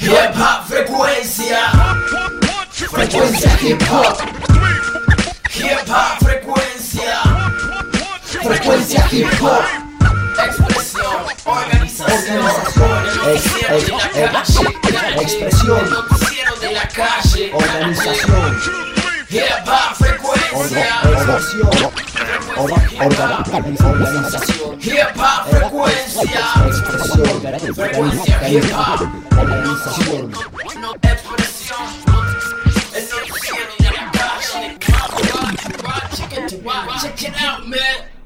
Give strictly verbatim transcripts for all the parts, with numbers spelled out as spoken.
Hip hop frecuencia. Frecuencia hip hop. Hip hop frecuencia. Frecuencia hip hop. Expresión, organización, noticiero de la calle, expresión, noticiero de la calle, organización, hip hop frecuencia, expresión, organización, hip hop frecuencia, expresión, frecuencia hip hop, organización, expresión, el noticiero de la calle, check it out, man.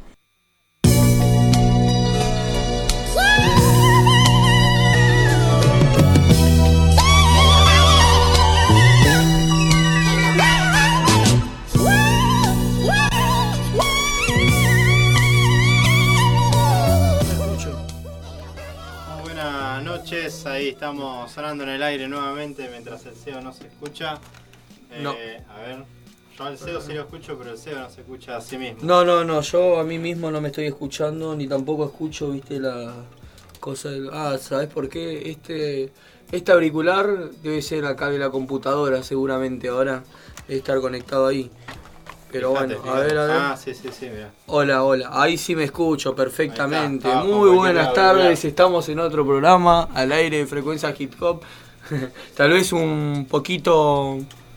Ahí estamos sonando en el aire nuevamente mientras el C E O no se escucha. Eh, no. A ver, yo al C E O sí lo escucho, pero el C E O no se escucha a sí mismo. No, no, no, yo a mí mismo no me estoy escuchando, ni tampoco escucho, viste, la cosa del... Ah, ¿sabés por qué? Este, este auricular debe ser acá de la computadora seguramente, ahora debe estar conectado ahí. Pero Fíjate, bueno, fíjate. a ver, a ver. Ah, sí, sí, sí, mira. Hola, hola, ahí sí me escucho perfectamente. Está, Muy buenas tardes, estamos en otro programa al aire de Frecuencia Hip Hop. Tal vez un poquito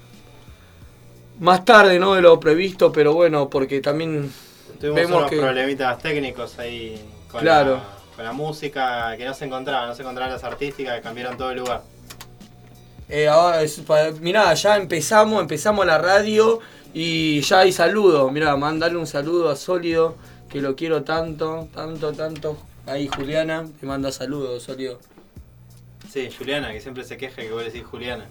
más tarde, ¿no?, de lo previsto, pero bueno, porque también tuvimos vemos unos que... problemitas técnicos ahí con, claro. la, con la música que no se encontraba, no se encontraban las artísticas que cambiaron todo el lugar. Eh, ahora es, mirá, ya empezamos, empezamos la radio y ya hay saludos. Mirá, mandale un saludo a Sólido, que lo quiero tanto, tanto, tanto. Ahí Juliana, te manda saludos, Sólido. Sí, Juliana, que siempre se queja que vos decís Juliana.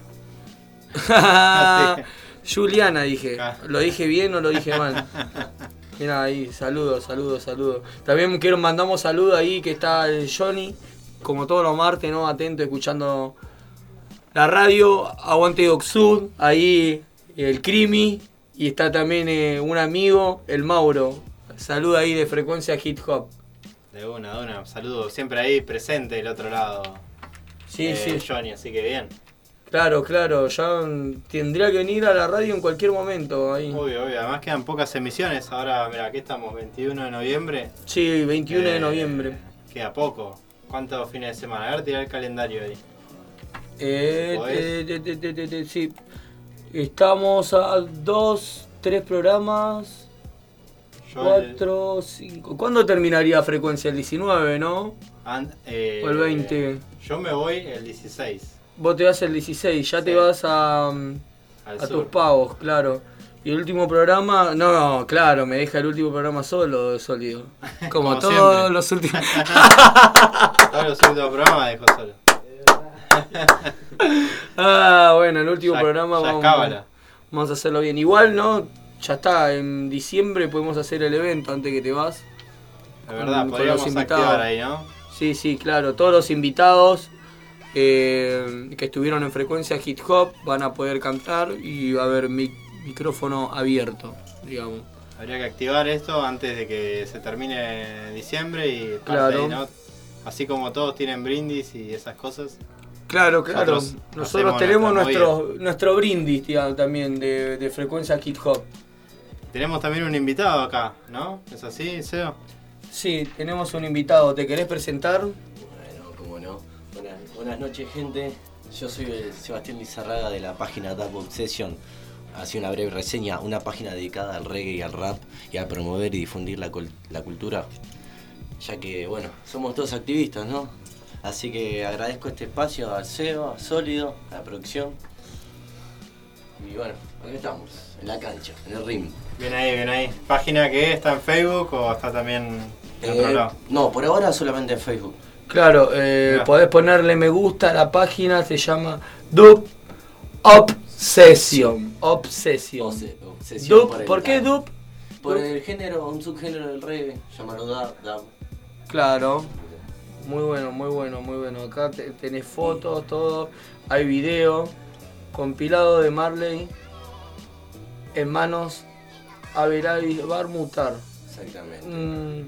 Juliana dije, Ah. ¿lo dije bien o lo dije mal? Mirá ahí, saludos, saludos, saludos. También quiero mandamos saludos ahí que está el Johnny, como todos los martes, ¿no? Atento, escuchando la radio, Aguante Oxud, ahí el Crimi, y está también eh, un amigo, el Mauro. Saluda ahí de Frecuencia Hip Hop. De una, de una. Saludo siempre ahí presente del otro lado. Sí, eh, sí. Johnny, así que bien. Claro, claro, ya tendría que venir a la radio en cualquier momento ahí. Obvio, obvio. Además quedan pocas emisiones. Ahora, mira, aquí estamos, veintiuno de noviembre. Sí, veintiuno de Eh, noviembre. Queda poco. ¿Cuántos fines de semana? A ver, tirar el calendario ahí. Eh, ¿Podés? te- te- te- te- te- te- sí. Estamos a dos, tres programas, Yo cuatro, cinco. ¿Cuándo terminaría Frecuencia? El diecinueve, ¿no? el- and- eh, O el veinte. Yo me voy el dieciséis. Vos te vas el dieciséis, ya Sí. te vas a, mm, Al a sur. tus pagos, claro. Y el último programa, no, no, claro, me deja el último programa solo, Sólido. Como, Como todos siempre. los últimos. Todos los últimos programas dejo solo. Ah, bueno, el último Ya- programa ya es vamos, cábala. vamos a hacerlo bien. Igual, ¿no? Ya está, en diciembre podemos hacer el evento antes que te vas. De verdad, con podríamos los invitados. activar ahí, ¿no? Sí, sí, claro. Todos los invitados eh, que estuvieron en Frecuencia Hip Hop van a poder cantar y va a haber mi- micrófono abierto, digamos. Habría que activar esto antes de que se termine diciembre y parte Claro. ahí, ¿no? Así como todos tienen brindis y esas cosas. Claro, claro. Nosotros Nosotros, hacemos tenemos nuestra nuestro, nuestro brindis, digamos, también de, de Frecuencia Hip Hop. Tenemos también un invitado acá, ¿no? ¿Es así, Seo? Sí, tenemos un invitado. ¿Te querés presentar? Bueno, cómo no. Buenas, buenas noches, gente. Yo soy el Sebastián Lizarraga de la página Dub Obsession. Así una breve reseña, una página dedicada al reggae y al rap y a promover y difundir la, cul- la cultura. Ya que, bueno, somos todos activistas, ¿no? Así que agradezco este espacio al C E O, a Sólido, a la producción. Y bueno, aquí estamos, en la cancha, en el ring. Bien ahí, bien ahí. ¿Página que está en Facebook o está también en otro Eh, lado? no, por ahora solamente en Facebook. Claro, eh, Mirá. podés ponerle me gusta a la página, se llama Dub Obsession. Obsession. Obse- obsesión Dub, el ¿por qué dub. Dub? Por el género, un subgénero del reggae, llamado dub, dub. Claro. Muy bueno, muy bueno, muy bueno. Acá te- tenés fotos, todo. Hay video. Compilado de Marley. En manos. Averay Barmutar. Exactamente. Mm,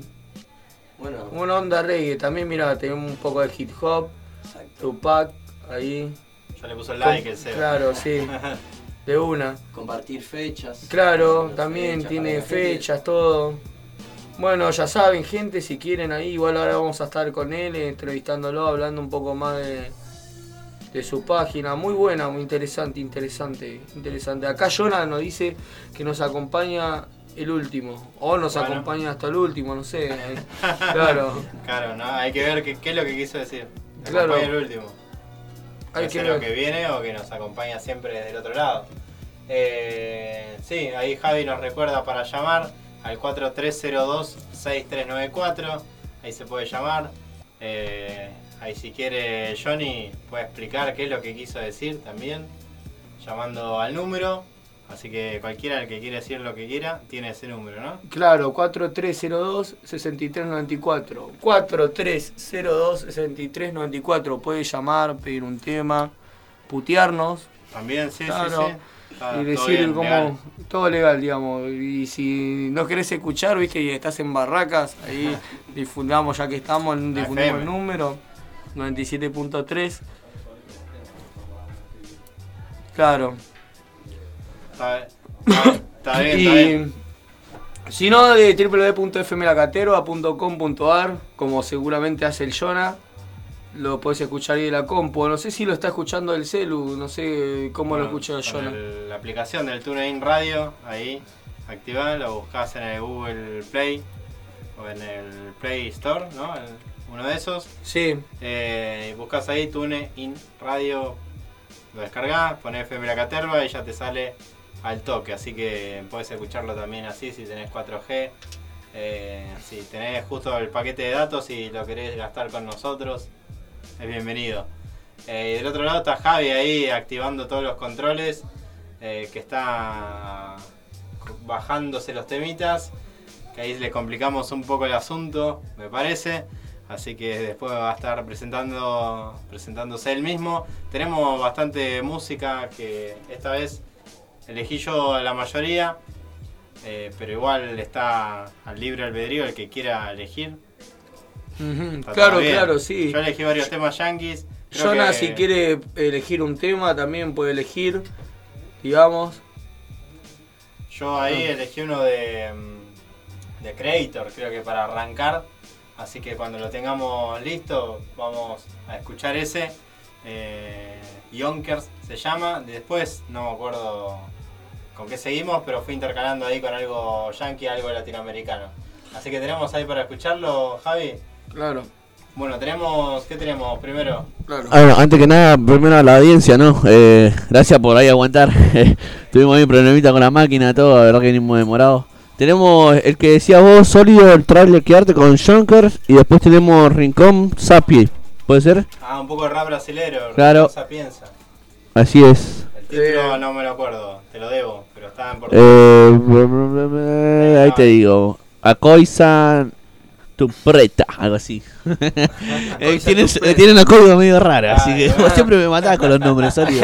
Bueno, una onda reggae. También, mira, tenemos un poco de hip hop. exacto. Tupac. Ahí. Ya le puso el like Com- el Seba. Claro, sí. De una. Compartir fechas. Claro, Compartir también fechas tiene para la gente. fechas, todo. Bueno, ya saben, gente, si quieren ahí, igual ahora vamos a estar con él, entrevistándolo, hablando un poco más de, de su página. Muy buena, muy interesante, interesante, interesante. Acá Jonah nos dice que nos acompaña el último, o nos Bueno. acompaña hasta el último, no sé. ahí. Claro, Claro, ¿no? Hay que ver qué, qué es lo que quiso decir. Te Claro. acompaña el último. hay Puede que ser lo ver. que viene o que nos acompaña siempre del otro lado. Eh, sí, ahí Javi nos recuerda para llamar al cuatro tres cero dos seis tres nueve cuatro. Ahí se puede llamar. Eh, ahí si quiere Johnny puede explicar qué es lo que quiso decir también, llamando al número. Así que cualquiera el que quiera decir lo que quiera tiene ese número, ¿no? Claro, cuatro tres cero dos seis tres nueve cuatro. cuatro tres cero dos seis tres nueve cuatro. Puede llamar, pedir un tema, putearnos. También, sí, Claro. sí, sí. Está Y todo decir bien, como legal. todo legal, digamos. Y si no querés escuchar, viste, y estás en Barracas, ahí difundamos, ya que estamos, difundimos F M. el número noventa y siete punto tres. Claro. Está, está- está bien, está Y bien. si no, de w w w punto f m la caterva punto com punto a r, como seguramente hace el Jonah, lo podés escuchar ahí de la compu. No sé si lo está escuchando el celu, no sé cómo Bueno, lo escucha el con Jonah. el- la aplicación del TuneIn Radio, ahí, activá, lo buscás en el Google Play o en el Play Store, ¿no? El- uno de esos. Sí, Eh, buscás ahí TuneIn Radio, lo descargás, ponés F M La Caterva y ya te sale al toque. Así que podés escucharlo también así si tenés cuatro G. Eh, si tenés justo el paquete de datos y lo querés gastar con nosotros, es bienvenido. Eh, y del otro lado está Javi ahí activando todos los controles, eh, que está bajándose los temitas, que ahí le complicamos un poco el asunto, me parece. Así que después va a estar presentando, presentándose él mismo. Tenemos bastante música que esta vez elegí yo la mayoría, eh, pero igual está al libre albedrío el que quiera elegir. ujú, Está claro, todo bien. claro, sí. Yo elegí varios temas yankees. Creo Jonah, que- si quiere elegir un tema, también puede elegir, digamos. Yo ahí elegí uno de, mm, de Creator, creo que para arrancar. Así que cuando lo tengamos listo, vamos a escuchar ese. Eh, Yonkers se llama. Después no me acuerdo con qué seguimos, pero fui intercalando ahí con algo yankee, algo latinoamericano. Así que tenemos ahí para escucharlo, Javi. Claro, Bueno, tenemos. ¿Qué tenemos primero? claro. Ah, bueno, antes que nada, primero a la audiencia, ¿no? Eh, gracias por ahí aguantar. Tuvimos ahí un problemita con la máquina, todo, la verdad que venimos demorados. Tenemos el que decías vos, sólido, el trailer Quedarte con Jonkers. Y después tenemos Rincón Sapi. ¿Puede ser? Ah, un poco de rap brasilero. Claro. Sapienza. Así es. El título Eh. no me lo acuerdo, te lo debo, pero estaba en portugués. Eh, ahí te digo. Acoisa tu preta, algo así. Eh, tienen, tu preta. tienen un código medio raro, así que Claro. vos siempre me matás con los nombres, sólido.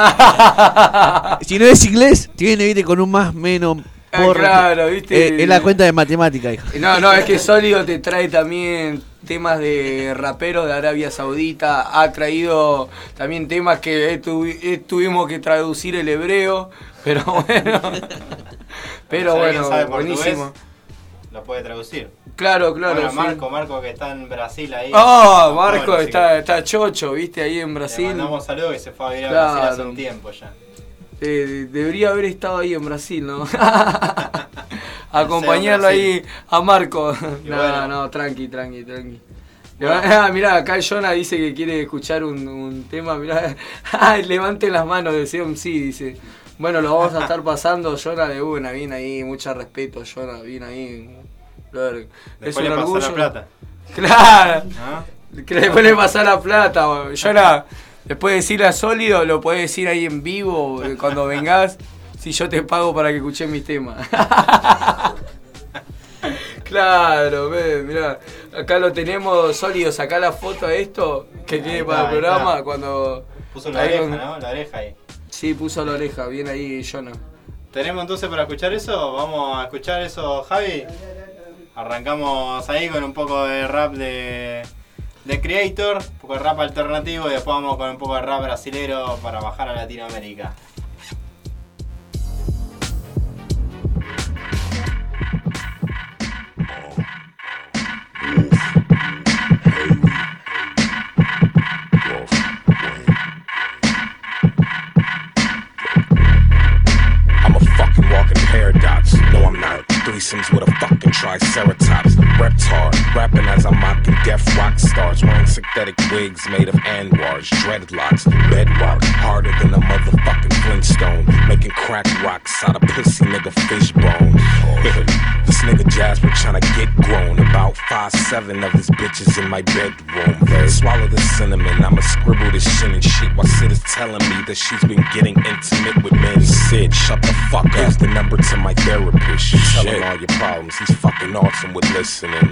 Si no es inglés, tiene, viste, con un más, menos. Ah, Por, claro, viste. Eh, es la cuenta de matemática, hijo. No, no, es que Sólido te trae también temas de raperos de Arabia Saudita, ha traído también temas que eh, tuvi- eh, tuvimos que traducir el hebreo, pero bueno, pero Si alguien bueno, sabe portugués, buenísimo. lo puede traducir. Claro, claro. Bueno, sí. Marco, Marco que está en Brasil ahí. Oh, Bueno, Marco así está, está chocho, viste, ahí en que Le Brasil. mandamos saludos que se fue a vivir a Brasil hace Claro. un tiempo ya. Eh, debería haber estado ahí en Brasil, ¿no? Acompañarlo Brasil. ahí a Marco. Y No, bueno. no, tranqui, tranqui, tranqui. Bueno. Ah, mirá, acá Jonah dice que quiere escuchar un, un tema, mirá. Ay, levanten las manos de C M C, dice. Bueno, lo vamos a estar pasando, Jonah de una, bien ahí, mucho respeto, Jonah, bien ahí. Brother, es Después un le pasó orgullo. la plata. Claro, ¿no? que después le pasa la plata, bo. Jonah. Después de decirle a Sólido, lo podés decir ahí en vivo, eh, cuando vengas, si yo te pago para que escuches mis temas. Claro, ve, mirá, acá lo tenemos, Sólido, sacá la foto de esto que Ahí tiene está, para el ahí programa, está. cuando... Puso la ahí oreja, con- ¿no? La oreja ahí. Sí, puso la oreja, bien ahí, Jonah. ¿Tenemos entonces para escuchar eso? ¿Vamos a escuchar eso, Javi? Arrancamos ahí con un poco de rap de, The Creator, un poco de rap alternativo y después vamos con un poco de rap brasilero para bajar a Latinoamérica. Threesomes with a fucking triceratops. Reptar, rapping as I'm mocking deaf rock stars. Wearing synthetic wigs made of anwars, dreadlocks, bedrock, harder than a motherfucking Flintstone. Making crack rocks out of pussy nigga fish bones. This nigga Jasper tryna get grown. About five seven of his bitches in my bedroom. Swallow the cinnamon, I'ma scribble this shit and shit while Sid is telling me that she's been getting intimate with men. Sid, shut the fuck up. Here's the number to my therapist. You tell him all your problems, he's fucking awesome with listening.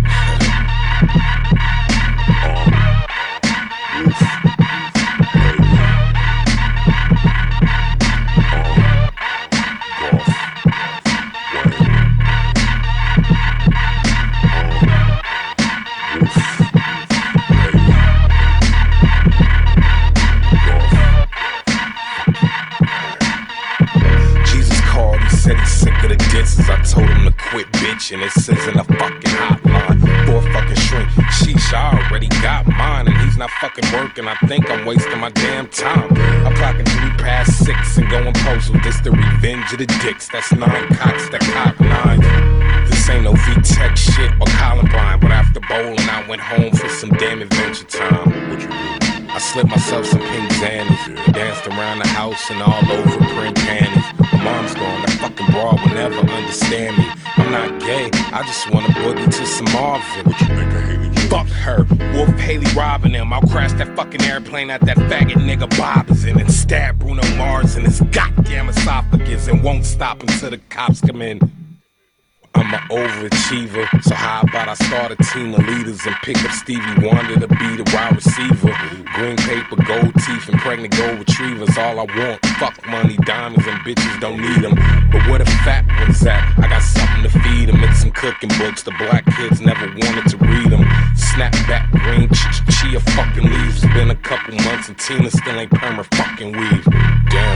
I told him to quit bitching, it says in a fucking hotline. For a fucking shrink, sheesh, I already got mine. And he's not fucking working, I think I'm wasting my damn time. I'm clocking three past six and going postal. This the revenge of the dicks, that's nine cocks that cock nine. This ain't no V-Tech shit or Columbine. But after bowling, I went home for some damn adventure time. What you do? I slipped myself some pink Xannies, danced around the house and all over print panties. My mom's gone, that fucking broad will never understand me. I'm not gay, I just wanna boogie to some Marvin. What you think I hated you? Fuck her, Wolf Haley robbing him. I'll crash that fucking airplane at that faggot nigga Bob is in and stab Bruno Mars in his goddamn esophagus and won't stop until the cops come in. I'm an overachiever, so how about I start a team of leaders and pick up Stevie Wonder to be the wide receiver. Green paper, gold teeth, and pregnant gold retrievers, all I want. Fuck money, diamonds, and bitches don't need them. But where the fat ones at? I got something to feed them and some cooking books. The black kids never wanted to read them. Snapback, green chia fucking leaves. Been a couple months and Tina still ain't perma fucking weave. Damn.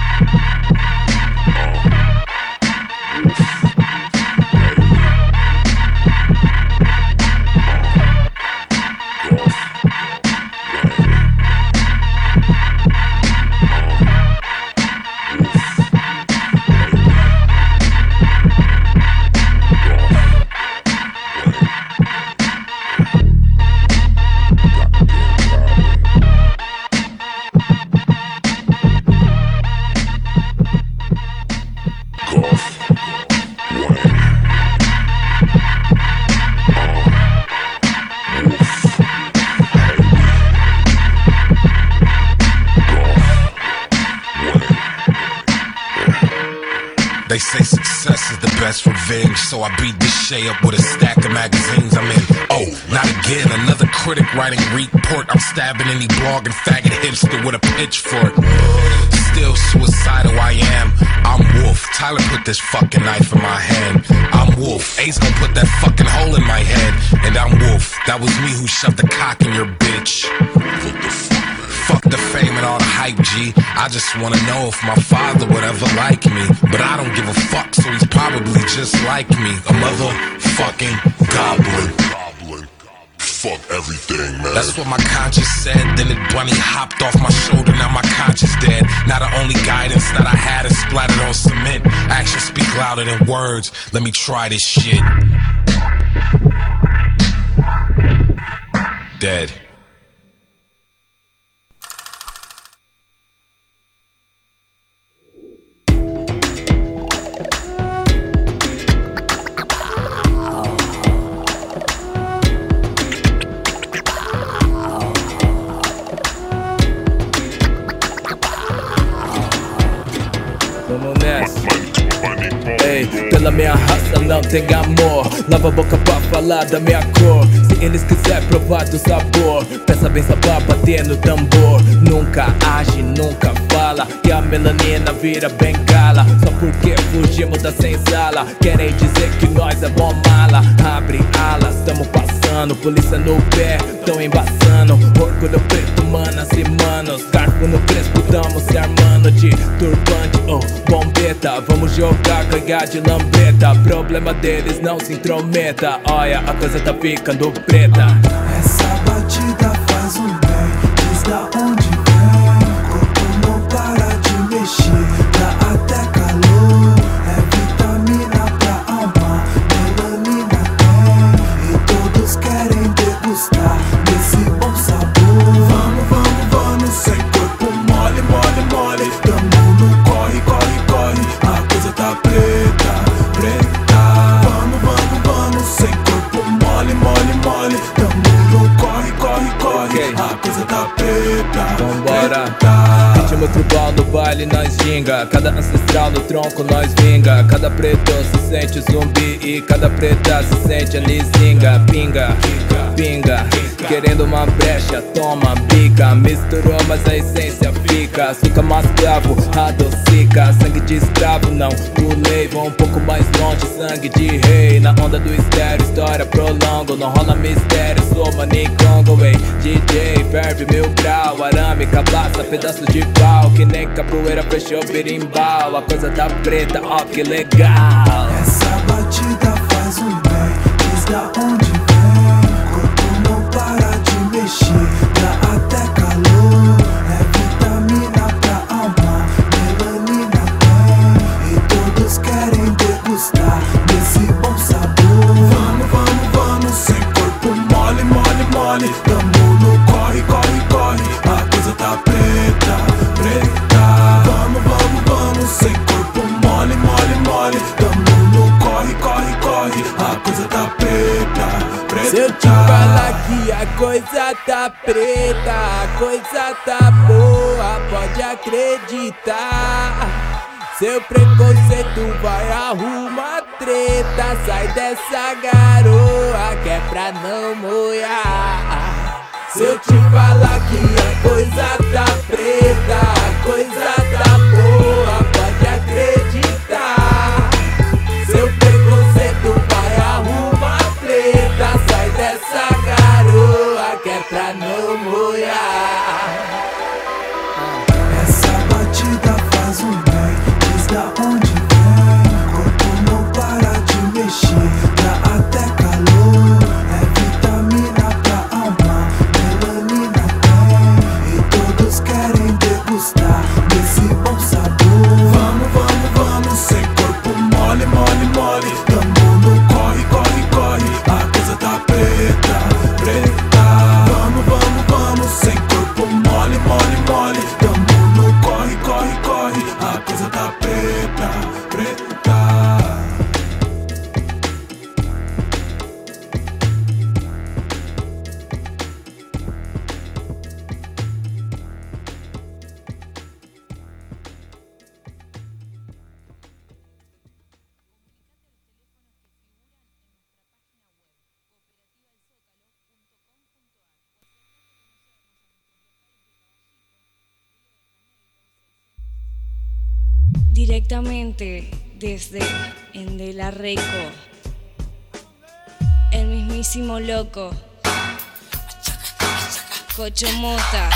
They say success is the best revenge, so I beat this Shay up with a stack of magazines I'm in. Oh, not again, another critic writing report. I'm stabbing any blogging faggot hipster with a pitchfork. Still suicidal I am, I'm Wolf. Tyler put this fucking knife in my hand. I'm Wolf, Ace gon' put that fucking hole in my head. And I'm Wolf, that was me who shoved the cock in your bitch. What the fuck? Fuck the fame and all the hype, G. I just wanna know if my father would ever like me. But I don't give a fuck, so he's probably just like me. A motherfucking goblin. Fuck everything, man. That's what my conscience said. Then it bunny hopped off my shoulder, now my conscience dead. Now the only guidance that I had is splattered on cement. Actions speak louder than words. Let me try this shit. Dead. Ei, pela minha raça não tem amor. Lava a boca pra falar da minha cor. Se eles quiser provar do sabor, peça bem sabor, bater no tambor. Nunca age, nunca faz. bala e a melanina vira bengala. Só porque fugimos da senzala, querem dizer que nós é bom mala. Abre alas, tamo passando, polícia no pé, tão embaçando. Orgulho preto, manas e manos, cargo no crespo, tamo se armando de turbante ou oh, bombeta. Vamos jogar, ganhar de lambreta, problema deles não se intrometa. Olha, a coisa tá ficando preta. Essa batida faz um bem, diz da onde vem. Corpo não para de mexer, dá até calor. É vitamina pra alma, melanina tem. E todos querem degustar desse bom sabor. Vamos, vamos, vamos, sem corpo mole, mole, mole. Tamo no corre, corre, corre, a coisa tá preta, preta. Vamos, vamos, vamos, sem corpo mole, mole, mole. Tamo no corre, corre, corre, a coisa tá preta, Vambora. preta. Ritmo tribal no baile nós ginga, cada ancestral no tronco nós vinga. Cada preto se sente zumbi e cada preta se sente anizinga. Pinga, pinga, querendo uma brecha, toma, bica. Misturou mas a essência fica, açúcar mascavo, adocica. Sangue de escravo não, pulei, vou um pouco mais longe. Sangue de rei, na onda do estéreo, história prolongo. Não rola mistério, sou manicongo, ei. D J, ferve mil grau, arame, cabaça, pedaço de pau. Que nem capoeira fechou berimbau, a coisa tá preta, ó que legal. Essa batida faz um bem, diz da onde vem. Corpo não para de mexer, dá até calor. É vitamina pra alma, melanina tem. E todos querem degustar desse bom sabor. Vamos, vamos, vamos, sem corpo mole, mole, mole. Tamo no corre, corre, corre, a coisa tá preta, preta. Vamos, vamos, vamos, sem corpo mole, mole, mole. Tamo no corre, corre, corre, a coisa tá preta, preta. Se eu te falar que a coisa tá preta, a coisa tá boa, pode acreditar. Seu preconceito vai arrumar treta, sai dessa garoa que é pra não molhar. Se eu te falar que a coisa tá preta, a coisa tá boa, pode acreditar. Seu preconceito vai arrumar treta, sai dessa garoa que é pra não molhar. Essa batida faz um bem, diz da onde vem. Corpo não para de mexer, dá até calor. É vitamina pra alma, melanina tem. E todos querem degustar desse bom sabor. Vamos, vamos, vamos, sem corpo mole, mole, mole. Tamo no corre, corre, corre, a coisa tá preta, preta. Vamos, vamos, vamos, sem corpo mole, mole, mole. Tamo no corre, corre, corre, a coisa tá preta, preta. Directamente desde Ende la Reco, el mismísimo loco, Cocho Mota.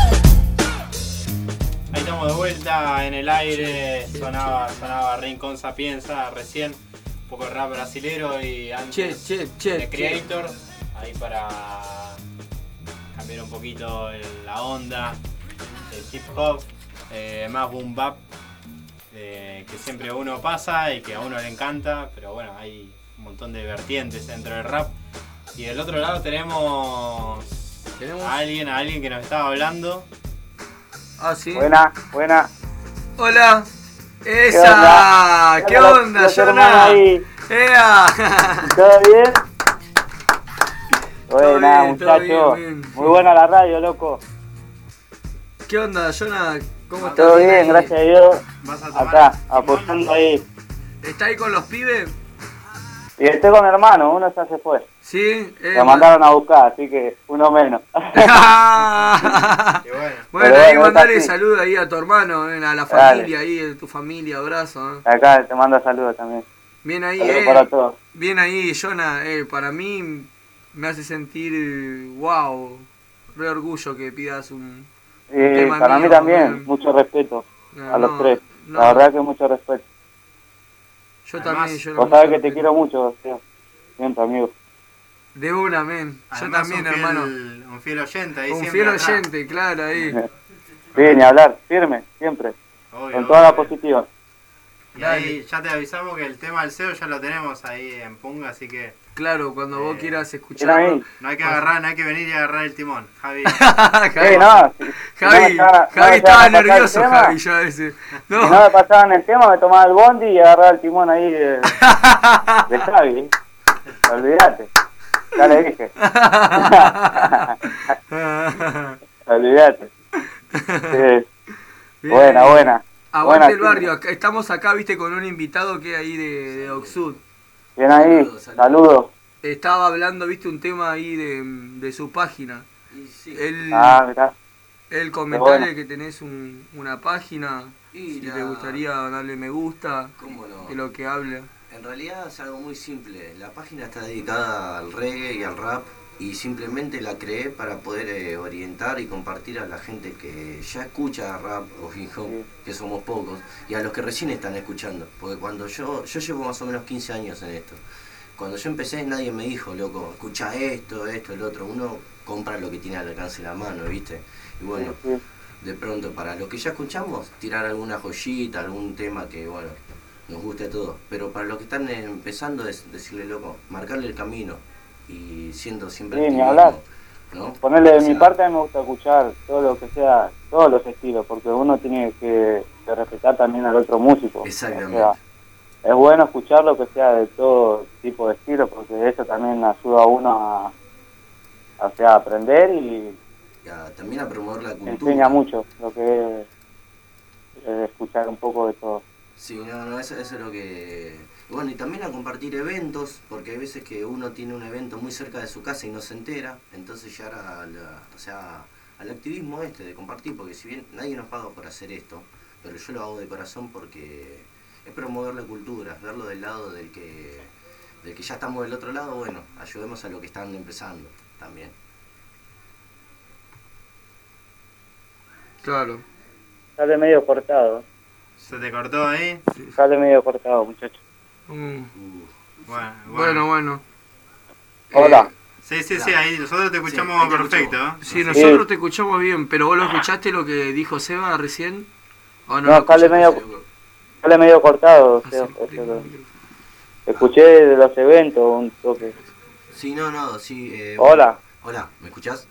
Ahí estamos de vuelta en el aire, sonaba, sonaba Rincón Sapienza recién, un poco de rap brasilero y antes Che, che, che, de Creator, ahí para cambiar un poquito el- la onda del hip hop, eh, más boom bap, eh, que siempre uno pasa y que a uno le encanta, pero bueno, hay un montón de vertientes dentro del rap. Y del otro lado tenemos, Tenemos- a alguien, a alguien que nos estaba hablando. Ah, sí. Buena, buena. Hola. ¿Qué Esa. onda? ¿Qué Hola, onda, los Jonah? hermanos ahí. Ea. ¿Todo bien? Todo Buena, bien, todo muchachos. bien, bien. Muy buena la radio, loco. ¿Qué onda, Jonah? ¿Cómo estás? Todo bien, ahí? gracias a Dios. Vas a tomar Acá, Simón, apoyando ahí. ¿Está ahí con los pibes? Y estoy con mi hermano, uno ya se fue. Sí, eh, Lo mandaron a buscar, así que uno menos. bueno, Pero ahí bueno, mandale está así. saludos ahí a tu hermano, eh, a la Dale. familia ahí, a tu familia, abrazo. eh. Acá te mando saludos también. Bien ahí, Saludos eh. para todos. Bien ahí, Jonah, eh, para mí me hace sentir, eh, wow, re orgullo que pidas un Y tema para mío, mí también, eh. mucho respeto No, a los no, tres. no. La verdad que mucho respeto. Yo Además, también, yo Vos sabés que te quiero mucho, o sea, siempre, amigo. De una, men. Yo Además, también, un fiel, hermano. Un fiel oyente ahí Un siempre fiel atrás. oyente, claro, ahí. Sí, ni hablar, firme, siempre. Obvio, Con toda la obvio. positiva. Y ahí ya te avisamos que el tema del S E O ya lo tenemos ahí en Punga, así que Claro, cuando vos Eh, quieras Mira escucharlo. ahí. no hay que agarrar, no hay que venir y agarrar el timón. Javi, Sí, no, si, si no Javi, me echaba- no Javi me estaba echaban a pasar el nervioso, tema, Javi, ya ese. Si no No, me pasaban el tema, me tomaba el bondi y agarraba el timón ahí de, de Javi. ¿eh? Olvídate. Ya le dije. Olvídate. Sí. Bien. Buena, buena. Aguante Buena, el barrio, chicos. acá- estamos acá, viste, con un invitado que hay ahí de, de Oxud. Bien ahí, Saludos, saludos. saludos. Estaba hablando, viste, un tema ahí de, de su página. Y sí. Él, Ah, mirá. él comentale bueno. que tenés un, una página, Y si la- le gustaría darle me gusta, ¿Cómo no? de lo que habla. En realidad es algo muy simple. La página está dedicada al reggae y al rap y simplemente la creé para poder eh, orientar y compartir a la gente que ya escucha rap o hip hop, Sí. que somos pocos, y a los que recién están escuchando. Porque cuando yo, yo llevo más o menos quince años en esto. Cuando yo empecé nadie me dijo, loco, escucha esto, esto, el otro. Uno compra lo que tiene al alcance de la mano, ¿viste? Y bueno, Sí, de pronto para los que ya escuchamos, tirar alguna joyita, algún tema que, bueno, nos guste a todos. Pero para los que están eh, empezando es decirle, loco, marcarle el camino y siendo siempre Sí, el ni mismo, hablar. ¿no? Ponerle de O mi sea, parte, a mí me gusta escuchar todo lo que sea, todos los estilos, porque uno tiene que, que respetar también al otro músico. Exactamente. O sea, es bueno escuchar lo que sea de todo tipo de estilos, porque eso también ayuda a uno a, a, o sea, a aprender y y a- también a promover la cultura. enseña mucho lo que es, es escuchar un poco de todo. Sí, no, no, eso, eso es lo que... Bueno, y también a compartir eventos, porque hay veces que uno tiene un evento muy cerca de su casa y no se entera, entonces ya a la, o sea, al activismo este de compartir, porque si bien nadie nos paga por hacer esto, pero yo lo hago de corazón porque es promover la cultura, verlo del lado del que, del que ya estamos del otro lado, bueno, ayudemos a los que están empezando también. Claro. Sale medio cortado, ¿se te cortó ahí? sale medio cortado, muchachos. Mm. Uh, Bueno, Bueno, bueno. Hola. Eh, Sí, sí, sí, ahí nosotros te escuchamos Sí, ahí te perfecto. escucho. ¿eh? sí, nosotros te escuchamos bien, pero vos lo escuchaste lo que dijo Seba recién. ¿O No, lo sale escuchaste? medio, sale medio cortado, o Ah, sea, sí, eso primo, lo- micrófono. escuché de los eventos un toque. sí, no, no, sí. eh, Hola. Hola, ¿me escuchás?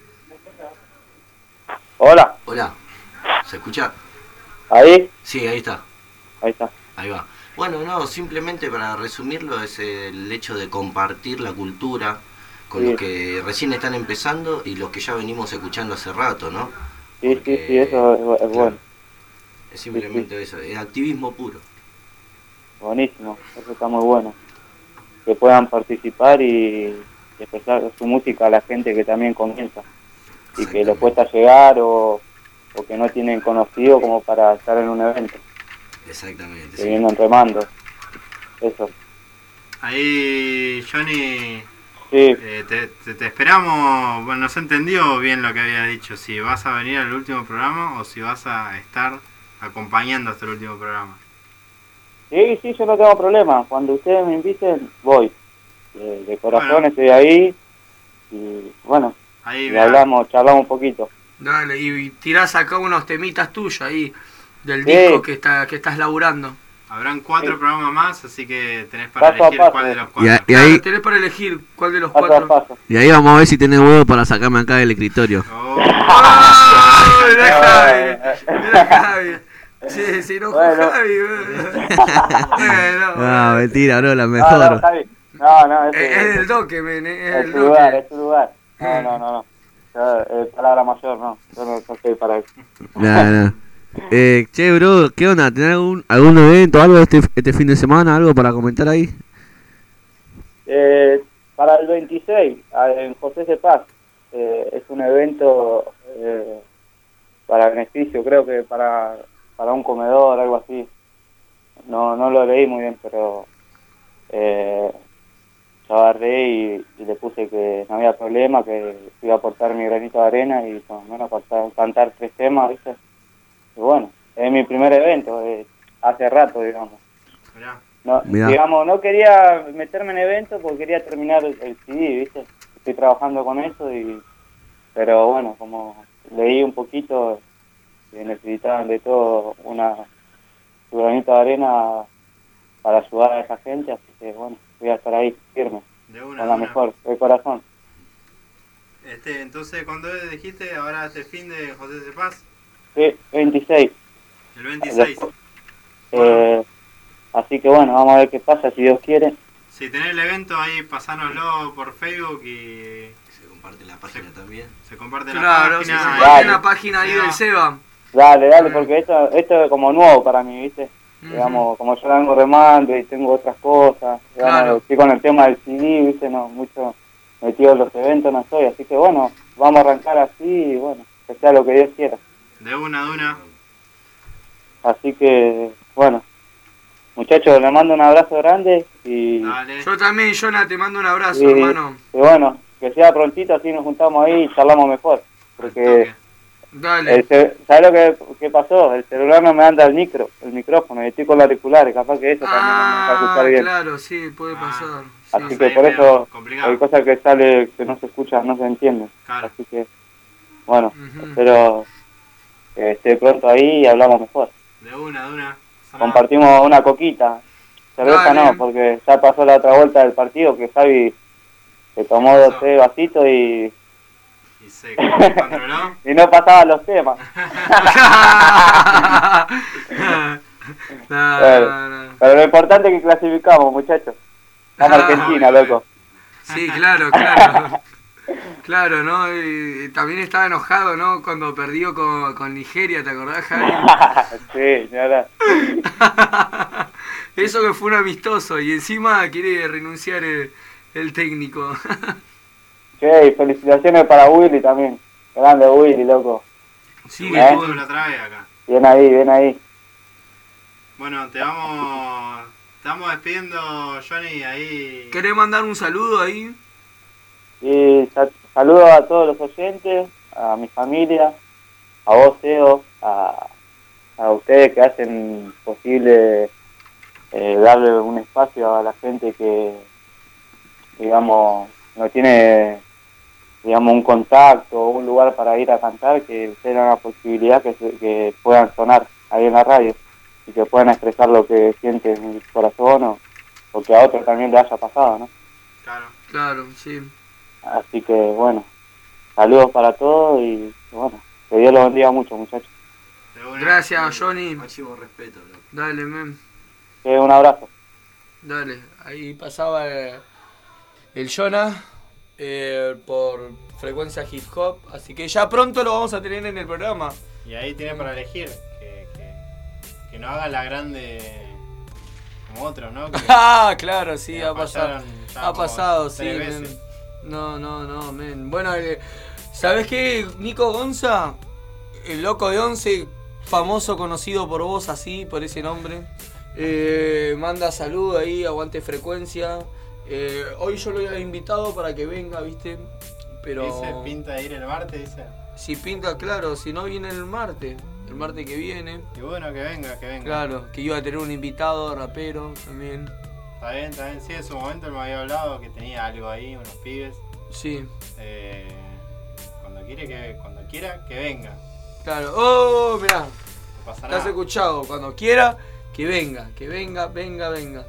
Hola, Hola, ¿se escucha? ahí, Sí, ahí está. ahí está. Ahí va. Bueno, no, simplemente para resumirlo es el hecho de compartir la cultura con Sí. los que recién están empezando y los que ya venimos escuchando hace rato, ¿no? Sí, sí, Porque, sí, eso es, es claro, bueno, Es simplemente eso, es activismo puro. buenísimo, eso está muy bueno. Que puedan participar y, y expresar su música a la gente que también comienza y que les cuesta llegar o, o que no tienen conocido como para estar en un evento, Exactamente. que Sí. vienen remando. Eso, Ahí, Johnny, sí, eh, te, te, te esperamos. Bueno, no se entendió bien lo que había dicho. Si vas a venir al último programa o si vas a estar acompañando hasta el último programa. sí, sí, yo no tengo problema. Cuando ustedes me inviten, voy. De, de corazón Bueno. estoy ahí y bueno, Ahí y mirá, hablamos, charlamos un poquito. Dale, y tirás acá unos temitas tuyos ahí, del Sí. disco que, está, que estás laburando. habrán cuatro Sí. programas más, así que tenés para Paso a elegir paso. cuál de los Y, cuatro. a- y Claro, ahí, tenés para elegir cuál de los Paso a cuatro. paso. y ahí vamos a ver si tenés huevo para sacarme acá del escritorio. Oh, ¡Ah! Mirá Eh, Javi, mirá Javi. Sí, sí, no Bueno. Javi. Bueno, Ah, mentira, bro, la No, no, mejor. Javi. No, no, es, ese- es del toque, men, es es el tu lugar, toque. es tu lugar. No, no, no, no. Yo, eh, palabra mayor, no. Yo no, no estoy para eso. Nah, nah. Eh, che, bro, ¿qué onda? ¿Tenés algún, algún evento, algo este, este fin de semana, algo para comentar ahí? Eh, para el veintiséis, a- en José C. Paz, eh, es un evento eh, para beneficio, creo que para, para un comedor, algo así. No, no lo leí muy bien, pero eh, yo agarré y, y le puse que no había problema, que iba a aportar mi granito de arena y bueno, bueno, cantar, cantar tres temas, ¿viste? Y bueno, es mi primer evento, eh, hace rato, digamos. Mirá. No, Mirá. digamos, no quería meterme en eventos porque quería terminar el, el C D, ¿viste? Estoy trabajando con eso y... Pero bueno, como leí un poquito, que necesitaban de todo una su granito de arena para ayudar a esa gente, así que bueno, voy a estar ahí firme, De una, con la de una. mejor, de corazón. Este, entonces, ¿cuándo dijiste ahora este fin de José C. Paz? Sí, veintiséis. El veintiséis. Eh, así que bueno, vamos a ver qué pasa, si Dios quiere. Si tenés el evento ahí, pasánoslo por Facebook y Se comparte la página también. se comparte Claro, la si página. se y- comparte en Dale. la página ahí del Seba. Dale, dale, porque esto, esto es como nuevo para mí, ¿viste? Ujú. Digamos, como yo vengo remando y tengo otras cosas, digamos, Claro. estoy con el tema del C D, ¿viste? No, mucho metido en los eventos no estoy, así que bueno, vamos a arrancar así y bueno, que sea lo que Dios quiera. De una, de una. Así que, bueno, muchachos, les mando un abrazo grande y, Dale. Yo también, Jonah, te mando un abrazo, y, hermano. y bueno, que sea prontito, así nos juntamos ahí y charlamos mejor. Porque, Dale. el ce- ¿sabes lo que, que pasó? El celular no me anda el micro, el micrófono, y estoy con los auriculares, capaz que eso también no me deja Ah, escuchar bien. claro, sí, puede pasar. Así Sí. que ahí por medio eso complicado. hay cosas que sale que no se escuchan, no se entienden. Claro. Así que, bueno, Ujú. espero que esté pronto ahí y hablamos mejor. De una, de una. Sonaba. Compartimos una coquita. Cerveza Dale. no, porque ya pasó la otra vuelta del partido que Javi se tomó dos tres vasitos y, Y se controló. y no pasaba los temas. No, Bueno, no, no. pero lo importante es que clasificamos, muchachos. Vamos a Ah, Argentina, obvio, loco. Sí, claro, claro. Claro, ¿no? Y también estaba enojado, ¿no? Cuando perdió con, con Nigeria, ¿te acordás, Javi? Sí, ni hablar. Eso que fue un amistoso y encima quiere renunciar el, el técnico. Che, y felicitaciones para Willy también. Grande Willy, loco. Sí, ¿Eh? que Tuve tuvo- la otra vez acá. Bien ahí, bien ahí. Bueno, te vamos. Te vamos despidiendo, Johnny, ahí. ¿Querés mandar un saludo ahí? Y sa- saludo a todos los oyentes, a mi familia, a vos, Teo, a, a ustedes que hacen posible eh, darle un espacio a la gente que, digamos, no tiene, digamos, un contacto o un lugar para ir a cantar, que ustedes dan la posibilidad que, se- que puedan sonar ahí en la radio y que puedan expresar lo que sienten en su corazón o, o que a otro también le haya pasado, ¿no? Claro. Claro, sí. Así que bueno, saludos para todos y bueno, que Dios los bendiga mucho, muchachos. De una. Gracias, Johnny. Máximo respeto, loco. Dale, men. Que un abrazo. Dale. Ahí pasaba el, el Jonah eh, por frecuencia hip hop. Así que ya pronto lo vamos a tener en el programa. Y ahí tiene para elegir. Que, que, que no haga la grande como otros, ¿no? Que, Ah, claro, sí, que ha pasado. fallaron ya Ha como pasado, sí, tres men. veces. No, no, no, men. Bueno, eh, ¿sabes qué, Nico Gonza? El loco de Once, famoso, conocido por vos así, por ese nombre. Eh, manda salud ahí, aguante frecuencia. Eh, hoy yo lo había invitado para que venga, ¿viste? Pero Dice, pinta de ir el martes, dice. si pinta, claro, si no viene el martes, el martes que viene. Y bueno, que venga, que venga. Claro, que iba a tener un invitado rapero también. Está bien, está bien. Sí, en su momento él me había hablado que tenía algo ahí, unos pibes. Sí, Eh, cuando quiere que cuando quiera que venga. claro. Oh, mirá. No pasa Estás nada. escuchado, cuando quiera, que venga, que venga, venga, venga.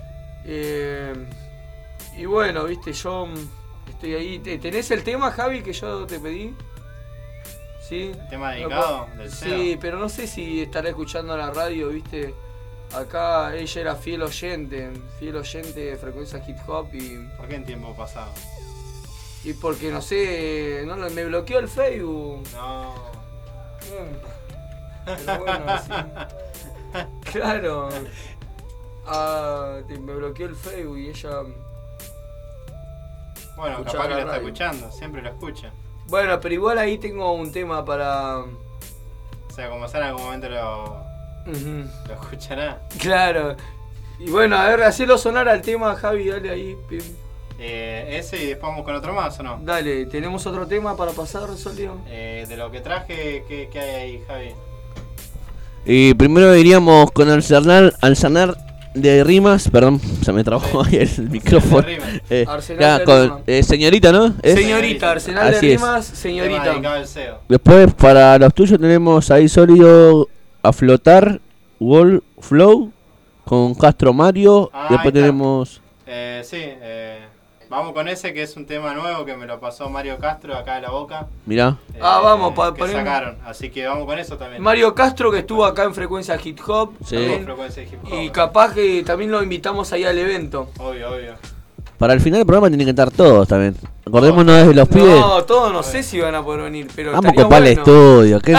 Eh, y bueno, viste, yo mm, estoy ahí. ¿Te- ¿Tenés el tema, Javi, que yo te pedí? ¿Sí? El tema dedicado del Sí, C E O. pero no sé si estará escuchando la radio, viste. Acá ella era fiel oyente, fiel oyente de frecuencia hip hop y, ¿Por qué en tiempo pasado? y porque no sé, no, lo- me bloqueó el Facebook. No. Mm. Pero bueno, sí. Claro. Ah, te- me bloqueó el Facebook y ella Bueno, escuchar capaz que la lo está radio. escuchando, siempre lo escucha. Bueno, pero igual ahí tengo un tema para... O sea, como sea en algún momento lo, Ujú. lo escuchará. Claro. Y bueno, a ver, hacelo sonar al tema, Javi, dale ahí. pim. Eh, ese y después vamos con otro más, ¿o no? Dale, ¿tenemos otro tema para pasar, Solio? Eh, de lo que traje, ¿qué, qué hay ahí, Javi? Y primero iríamos con Arsenal, Arsenal de rimas, perdón, se me trabó ahí el micrófono. rimas. Eh, Arsenal ya, de con, rimas. eh, señorita, ¿no? ¿Es? Señorita, Arsenal Así de es. rimas, Tema señorita. dedicado al S E O. Después, para los tuyos tenemos ahí sólido a flotar, Wall Flow, con Castro Mario. Ah, Después ahí está. tenemos... Eh, sí, eh, vamos con ese que es un tema nuevo que me lo pasó Mario Castro acá de la boca. Mirá. eh, Ah, vamos, pa- que ponemos- sacaron. Así que vamos con eso también. Mario Castro, que estuvo acá en Frecuencia Hip Hop. Sí. también. Frecuencia de hip hop. Y capaz que también lo invitamos ahí al evento. Obvio, obvio. Para el final del programa tienen que estar todos también. Acordémonos de los pibes. No, todos no sé si van a poder venir, pero Vamos a estaría copar el bueno. estudio. ¿Qué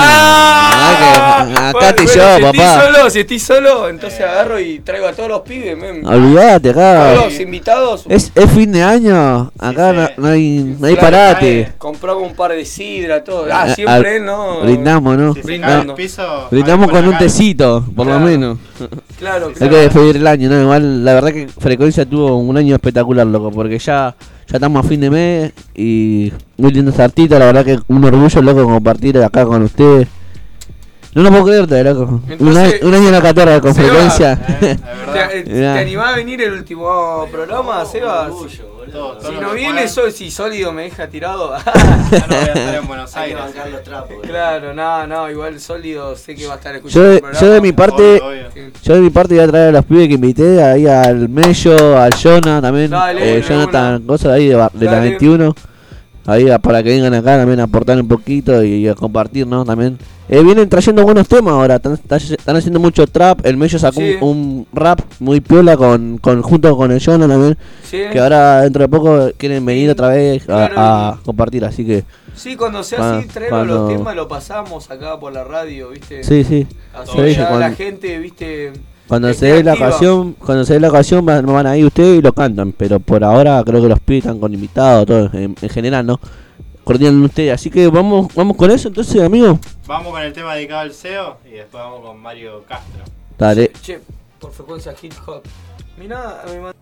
¡Ah! no? Acá Bueno, estoy bueno, yo, si papá. Estoy solo, si estoy solo, entonces agarro y traigo a todos los pibes, men. Olvídate acá. Todos los invitados. Es, es fin de año. Acá Sí, no, sí. no hay, no hay Claro, parate. Compramos un par de sidra, todo. Ah, Ah, siempre al- él, ¿no? Brindamos, ¿no? Si se Brindando. cae el piso, Brindamos ahí con la un cara. tecito, por Claro. lo menos. Claro, Hay claro. que despedir el año, ¿no? Igual, la verdad que Frecuencia tuvo un año espectacular, loco, porque ya, ya estamos a fin de mes y muy lindo esta artista, la verdad que un orgullo, loco, compartir acá con ustedes. No lo puedo creerte, loco. un, Entonces, año, un año en la catorra con Seba, Frecuencia. Eh, es ¿Te, verdad. eh, Mirá. ¿Te animás a venir el último programa, Seba? Orgullo, boludo. Todo, todo Si lo no que viene, puedan. so- si Sólido me deja tirado. Ya no voy a estar en Buenos Hay que Aires. bancar los trapos, boludo. Claro, no, no, igual Sólido sé que va a estar escuchando Yo, el de- programa. yo de mi parte, Obvio, obvio. Sí. yo de mi parte voy a traer a los pibes que invité, ahí al Mello, al Jonah también, Dale, eh, de Jonathan, cosas de ahí de, ba- de la Dale. veintiuno. Ahí a- para que vengan acá también a aportar un poquito y, y a compartir, ¿no? También. Eh, vienen trayendo buenos temas ahora, están, están- están haciendo mucho trap, el Mello sacó Sí. un, un rap muy piola con, con junto con el Jonah también, Sí, que ahora dentro de poco quieren venir otra vez a, Claro, a compartir, así que sí, cuando sea Cuando- así, traernos los cuando- temas, lo pasamos acá por la radio, ¿viste? sí, sí. Así Yo dije, ya cuando- la gente, ¿viste? Cuando esté se dé la activa. ocasión, cuando se dé la ocasión van, van a ir ustedes y lo cantan, pero por ahora creo que los pibes están con invitados, todos en, en general, ¿no? Coordinan ustedes, así que vamos, vamos con eso entonces, amigos. Vamos con el tema dedicado al S E O y después vamos con Mario Castro. Dale. Che, por frecuencia hip hop. Mirá, me mandó.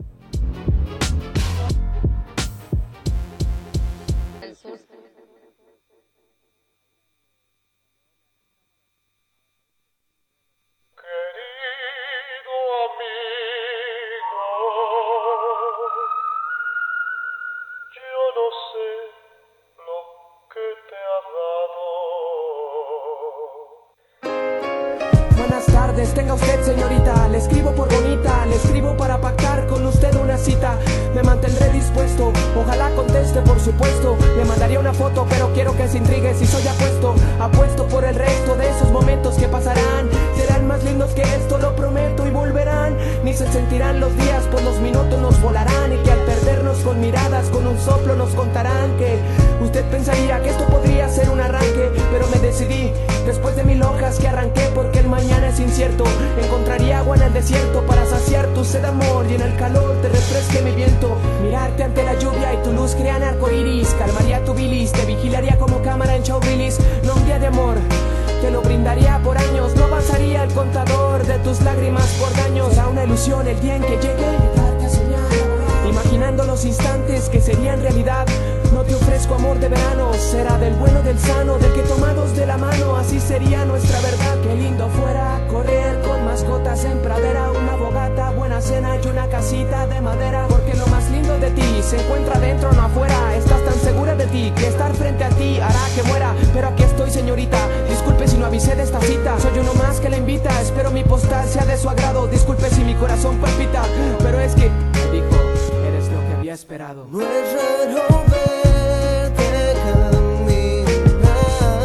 Buenas tardes, tenga usted señorita. Le escribo por bonita, le escribo para pactar con usted una cita. Me mantendré dispuesto, ojalá conteste por supuesto. Le mandaría una foto, pero quiero que se intrigue si soy apuesto. Apuesto por el resto de esos momentos que pasarán. Serán más lindos que esto, lo prometo, y volverán. Ni se sentirán los días, pues los minutos nos volarán. Y que al perdernos con miradas, con un soplo nos contarán que usted pensaría que esto podría ser un arranque, pero me decidí, después de mil hojas que arranqué, porque el mañana es incierto. Encontraría agua en el desierto para saciar tu sed, amor, y en el calor te refresque mi viento. Mirarte ante la lluvia y tu luz crean arcoiris, calmaría tu bilis, te vigilaría como cámara en show release. No un día de amor, te lo brindaría por años, no avanzaría el contador de tus lágrimas por daños. A una ilusión el día en que llegue, darte a soñar, imaginando los instantes que serían realidad. No te ofrezco amor de verano, será del bueno, del sano, del que tomados de la mano, así sería nuestra verdad. Qué lindo fuera correr con mascotas en pradera, una bogata, buena cena y una casita de madera. Porque lo más lindo de ti se encuentra dentro, no afuera. Estás tan segura de ti que estar frente a ti hará que muera. Pero aquí estoy, señorita, disculpe si no avisé de esta cita. Soy uno más que la invita, espero mi postal sea de su agrado. Disculpe si mi corazón palpita, pero es que me dijo, eres lo que había esperado. No es raro verte caminar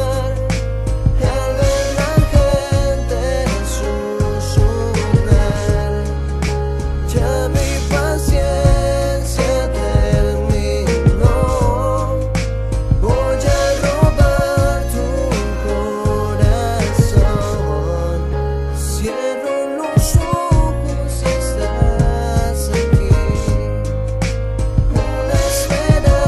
al ver la gente susurrar. Ya mi paciencia terminó. Voy a robar tu corazón. Cierro los ojos y estás aquí. Una esfera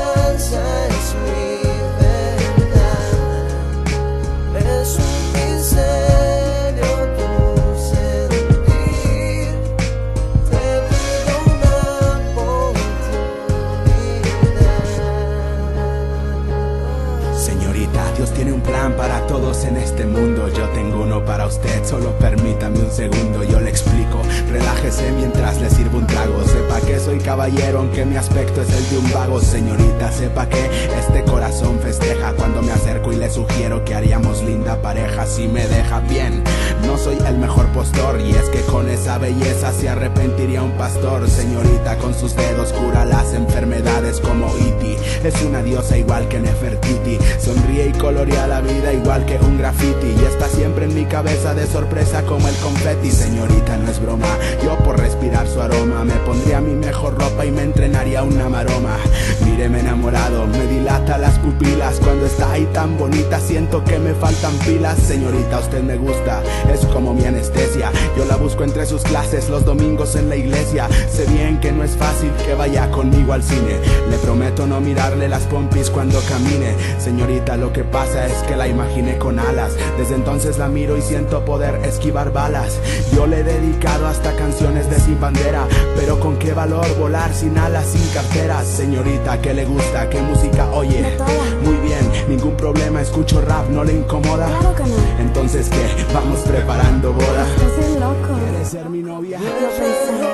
usted, solo permítame un segundo, yo le explico. Relájese mientras le sirvo un trago. Sepa que soy caballero, aunque mi aspecto es el de un vago. Señorita, sepa que este corazón festeja cuando me acerco y le sugiero que haríamos linda pareja. Si me deja bien, no soy el mejor postor, y es que con esa belleza se arrepentiría un pastor. Señorita, con sus dedos cura las enfermedades como E T Es una diosa igual que Nefertiti. Sonríe y colorea la vida igual que un graffiti, y está siempre en mi cabeza de sorpresa como el confeti. Señorita, no es broma, yo por respirar su aroma me pondría mi mejor ropa y me entrenaría una maroma. Míreme enamorado, me dilata las pupilas. Cuando está ahí tan bonita siento que me faltan pilas. Señorita, usted me gusta, es como mi anestesia. Yo la busco entre sus clases los domingos en la iglesia. Sé bien que no es fácil que vaya conmigo al cine. Le prometo no mirarle las pompis cuando camine. Señorita, lo que pasa es que la imaginé con alas. Desde entonces la miro y siento poder esquivar balas. Yo le he dedicado hasta canciones de Sin Bandera, pero con qué valor volar sin alas, sin carteras. Señorita, ¿qué le gusta? ¿Qué música oye? Muy bien, ningún problema, escucho rap, ¿no le incomoda? Claro que no. Entonces, ¿qué? Vamos preparando boda. Estás bien loco. ¿Quieres ser mi novia? Lo pensé.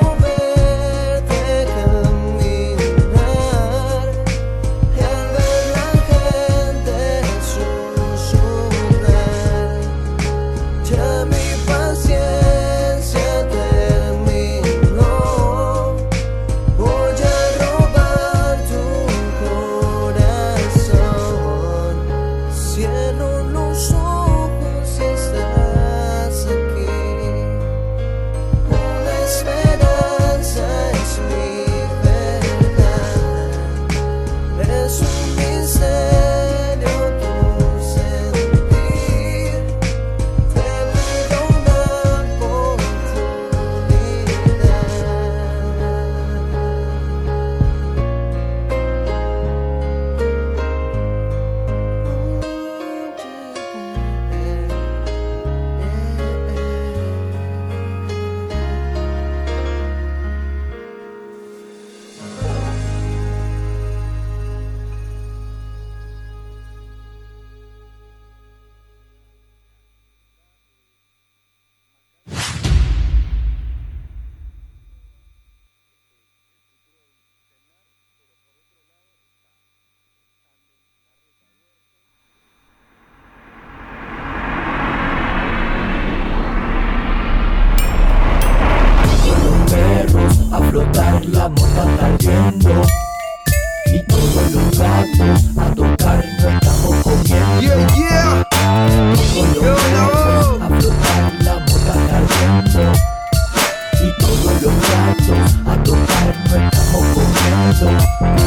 A flotar la mota cayendo y todos los gatos a tocar no estamos comiendo. Yeah, yeah. Todos los gatos a flotar la mota cayendo y todos los gatos a tocar no estamos comiendo.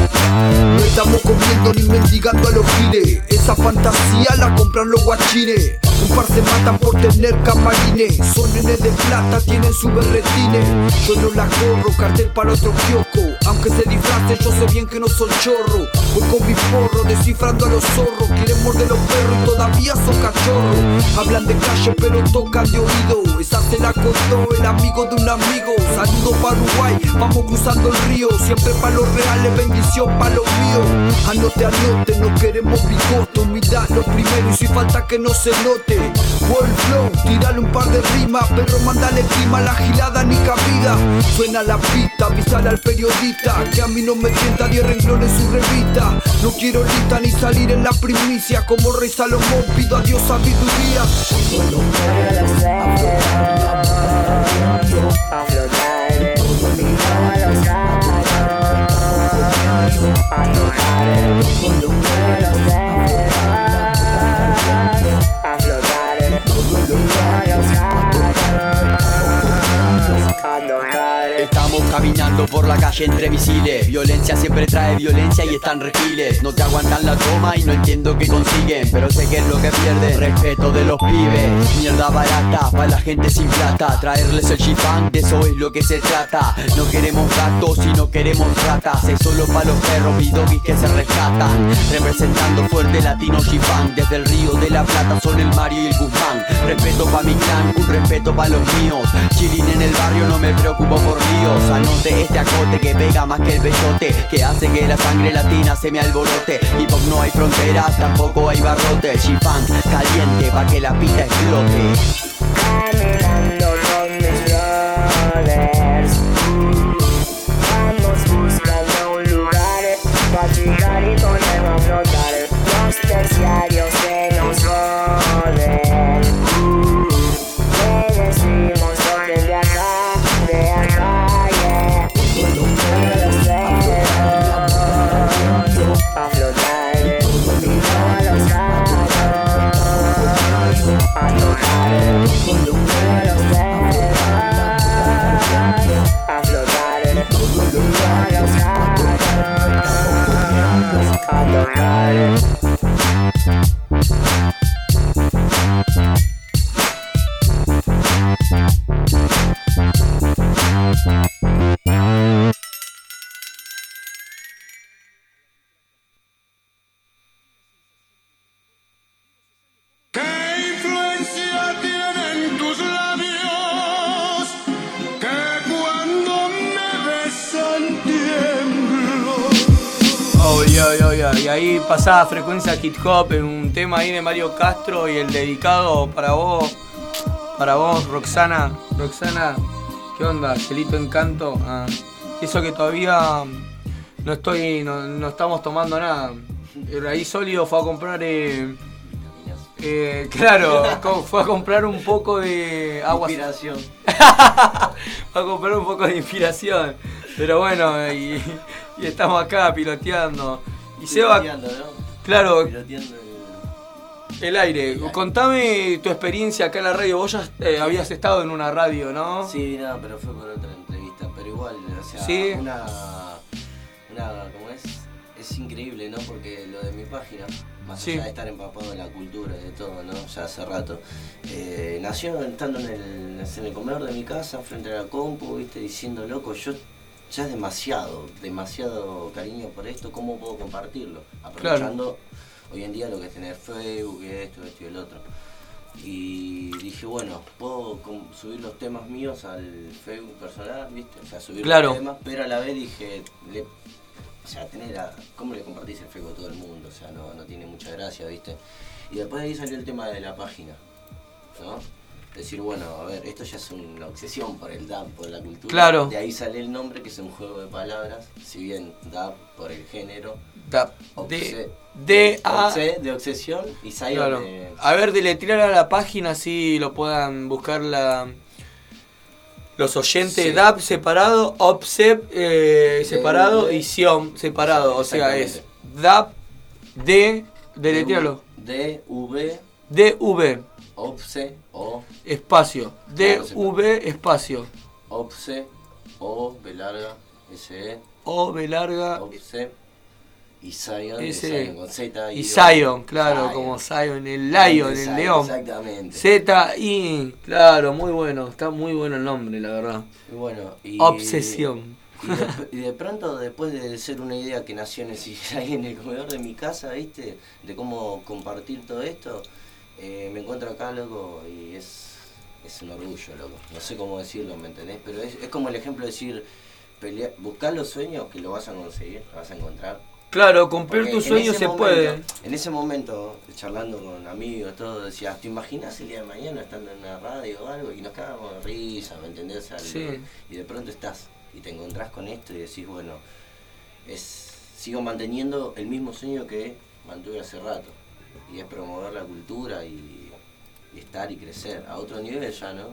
No estamos comiendo ni mendigando a los gires. Esa fantasía la compran los guachines. Un par se matan por tener camarines. Son nenes de plata, tienen su berretines. Yo no la corro, cartel para otro kiosco. Aunque se disfracen, yo sé bien que no son chorro. Voy con mi porro, descifrando a los zorros. Quieren morder los perros y todavía son cachorros. Hablan de calle pero tocan de oído. Esa se la contó el amigo de un amigo. Saludo para Uruguay, vamos cruzando el río. Siempre para los reales, bendición para los míos. Anote, anote, no queremos bigote. Humildad lo primero y si falta que no se note. World flow, tírale un par de rimas. Pero mandale clima, la gilada ni cabida. Suena la pista, avisale al periodista que a mí no me tienta diez renglones en su revista. No quiero lista ni salir en la primicia. Como rey Salomón pido a Dios sabiduría. Todos los gatos a flotar la mota cayendo. A flotar, todos los gatos a tocar no estamos comiendo. A tocar, todos los gatos a flotar la mota cayendo. A flotar, todos los gatos a tocar no estamos comiendo. Estamos caminando por la calle entre misiles. Violencia siempre trae violencia y están regiles. No te aguantan la toma y no entiendo qué consiguen, pero sé que es lo que pierden. Respeto de los pibes, mierda barata para la gente sin plata. Traerles el chifán, de eso es lo que se trata. No queremos gatos y no queremos ratas. Es solo para los perros y doggies que se rescatan. Representando fuerte latino chifán. Desde el Río de la Plata son el Mario y el Guzmán. Respeto pa' mi clan, un respeto pa' los míos. Chilling en el barrio, no me preocupo por líos. Anote este acote que pega más que el bellote, que hace que la sangre latina se me alborote. Hip hop no hay fronteras, tampoco hay barrote. Chifán caliente pa' que la pista explote. Y ahí pasaba Frecuencia Hip Hop en un tema ahí de Mario Castro y el dedicado para vos, para vos Roxana, Roxana, ¿qué onda? Celito Encanto, ah, eso que todavía no estoy, no, no estamos tomando nada. Ahí Sólido fue a comprar, eh, eh, claro, fue a comprar un poco de agua. Inspiración. Fue a comprar un poco de inspiración, pero bueno, y, y estamos acá piloteando. Y Seba, ¿no? Claro, Piloteando el... el aire. El aire. Contame tu experiencia acá en la radio. Vos ya eh, habías estado en una radio, ¿no? Sí, no, pero fue por otra entrevista. Pero igual, o sea, ¿Sí? una, una, ¿cómo es? Es increíble, ¿no? Porque lo de mi página, más Sí. allá de estar empapado de la cultura y de todo, ¿no? Ya hace rato. Eh, nació estando en el, en el comedor de mi casa, frente a la compu, ¿viste? Diciendo, loco, yo... ya es demasiado, demasiado cariño por esto, ¿cómo puedo compartirlo? Aprovechando claro. hoy en día lo que es tener Facebook, esto, esto y el otro. Y dije, bueno, puedo subir los temas míos al Facebook personal, ¿viste? O sea, subir claro. los temas, pero a la vez dije, le, o sea, tener a, ¿cómo le compartís el Facebook a todo el mundo? O sea, no, no tiene mucha gracia, ¿viste? Y después de ahí salió el tema de la página, ¿no? Decir, bueno, a ver, esto ya es una obsesión por el D A B, por la cultura. Claro. De ahí sale el nombre, que es un juego de palabras. Si bien D A B por el género. D A B. Obse de, de, a... de obsesión y Zion claro. de... A ver, deletrear a la página así lo puedan buscar la... los oyentes. Sí. D A B separado, Obse eh, separado de, y Sion separado. O sea, es D A B, D, deletrearlo. D, V. D, V. Obse, O. Espacio. D, V, espacio. Obse, O, B larga, S, E. O, B larga. Obse. Y Zion, S, Zion con Z. Y Zion, claro, Zion. Como Zion, el lion, el Zion, león. Exactamente. Z, I, claro, muy bueno. Está muy bueno el nombre, la verdad. Y bueno, y... Obsesión. Y de, y de pronto, después de ser una idea que nació en el, ahí en el comedor de mi casa, ¿viste? De cómo compartir todo esto, eh, me encuentro acá, loco, y es, es un orgullo, loco. No sé cómo decirlo, ¿me entendés? Pero es, es como el ejemplo de decir, pelea, buscar los sueños que lo vas a conseguir, lo vas a encontrar. Claro, cumplir tus sueños se momento, puede. En ese momento, charlando con amigos, todo, decías, ¿te imaginas el día de mañana estando en una radio o algo? Y nos cagábamos de risa, ¿me entendés? O sea, sí. Y de pronto estás y te encontrás con esto y decís, bueno, es sigo manteniendo el mismo sueño que mantuve hace rato. Y es promover la cultura y, y estar y crecer a otro nivel ya, ¿no?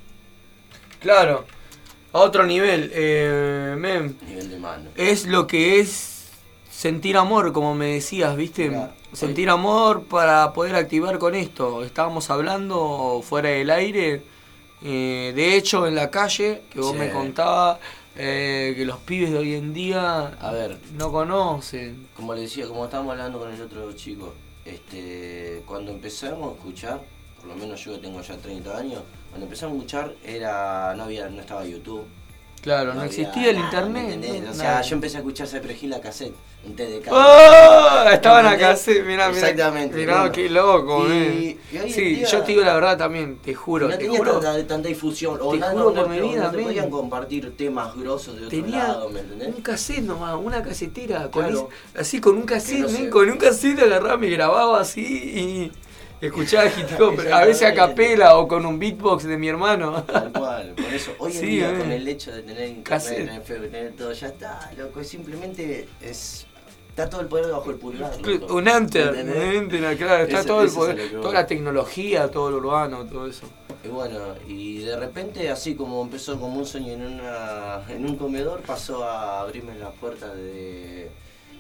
Claro, a otro nivel. Eh, mem, nivel de mano. Es lo que es sentir amor, como me decías, ¿viste? Claro. Sentir amor para poder activar con esto. Estábamos hablando fuera del aire, eh, de hecho en la calle, que vos sí. me contabas, eh, que los pibes de hoy en día a ver, no conocen. Como le decía, como estábamos hablando con el otro chico, este, cuando empezamos a escuchar, por lo menos yo que tengo ya treinta años, cuando empezamos a escuchar era no había no estaba YouTube. Claro, no, no existía el internet. No, o sea, nada. Yo empecé a escuchar Cypress Hill a cassette, en T D K. ¡Oh! Estaban a cassette, mirá, mirá. Exactamente. Mirá, mirá qué loco, y, y sí, día, yo te digo la verdad también, te juro. No te tenía juro, tanta, tanta difusión. O te no, juro no, por no, mi vida, no te podían compartir temas grosos de otro tenía lado, ¿me entendés? Un cassette nomás, una casetera. Con claro. es, así con un cassette, no sé. Con un cassette agarraba, me grababa así y... escuchaba hip hop, a veces a capela o con un beatbox de mi hermano. Tal cual, por eso hoy en sí, día eh. con el hecho de tener internet, tener Facebook, tener todo, ya está, loco, simplemente es está todo el poder bajo el pulgar. Loco. Un enter, un enter, claro, está eso, todo el eso poder, toda la tecnología, todo lo urbano, todo eso. Y bueno, y de repente así como empezó como un sueño en una en un comedor, pasó a abrirme las puertas de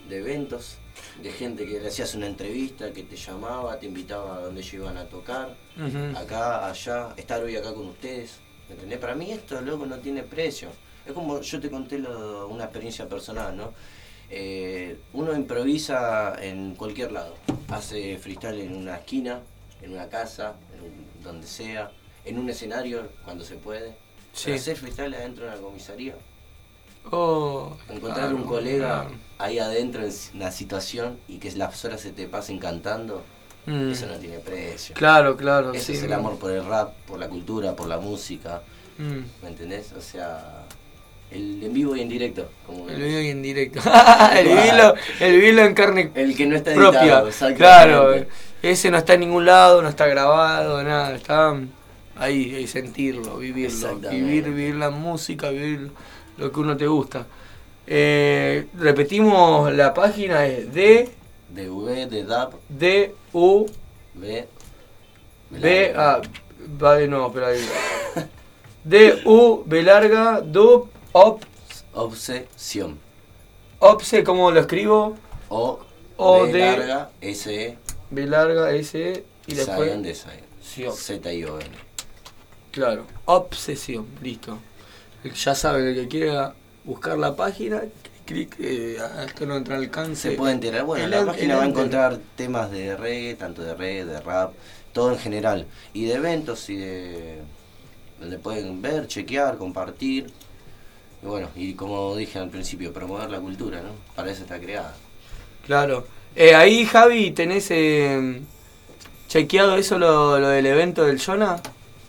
de eventos, de gente que le hacías una entrevista, que te llamaba, te invitaba a donde ellos iban a tocar, Ujú. acá, allá, estar hoy acá con ustedes, ¿me entendés? Para mí esto, loco, no tiene precio. Es como yo te conté lo, una experiencia personal, ¿no? Eh, uno improvisa en cualquier lado, hace freestyle en una esquina, en una casa, en un- donde sea, en un escenario cuando se puede. Sí. Pero hacer freestyle adentro de una comisaría, Oh, encontrar claro, un colega claro. ahí adentro en una situación y que las horas se te pasen cantando, Mm. eso no tiene precio. Claro, claro, Ese sí. es el amor por el rap, por la cultura, por la música, Mm. ¿me entendés? O sea, el en vivo y en directo. Como El video y en directo. el vivirlo, el vivirlo en carne El que no está propia. editado, exactamente. Claro, ese no está en ningún lado, no está grabado, nada, está ahí, ahí sentirlo, vivirlo, Exactamente. vivir, vivir la música, vivir lo que uno te gusta. Eh, repetimos, la página es D de V, de D A P, D U B, B A vale no, pero ahí. D U B larga Dub Op Obsesión. Opse, ¿cómo lo escribo? O, O B D larga, S E, B larga S E y después Zion de Zion. Sion. Z I O N. Claro, obsesión, listo. Ya saben, el que quiera buscar la página, clic, eh, hasta no entra al alcance. Se puede enterar. Bueno, en El- la página el va a enter. encontrar temas de reggae, tanto de reggae, de rap, todo en general. Y de eventos y de donde pueden ver, chequear, compartir. Y bueno, y como dije al principio, promover la cultura, ¿no? Para eso está creada. Claro. Eh, ahí, Javi, ¿tenés eh, chequeado eso, lo, lo del evento del Jonah?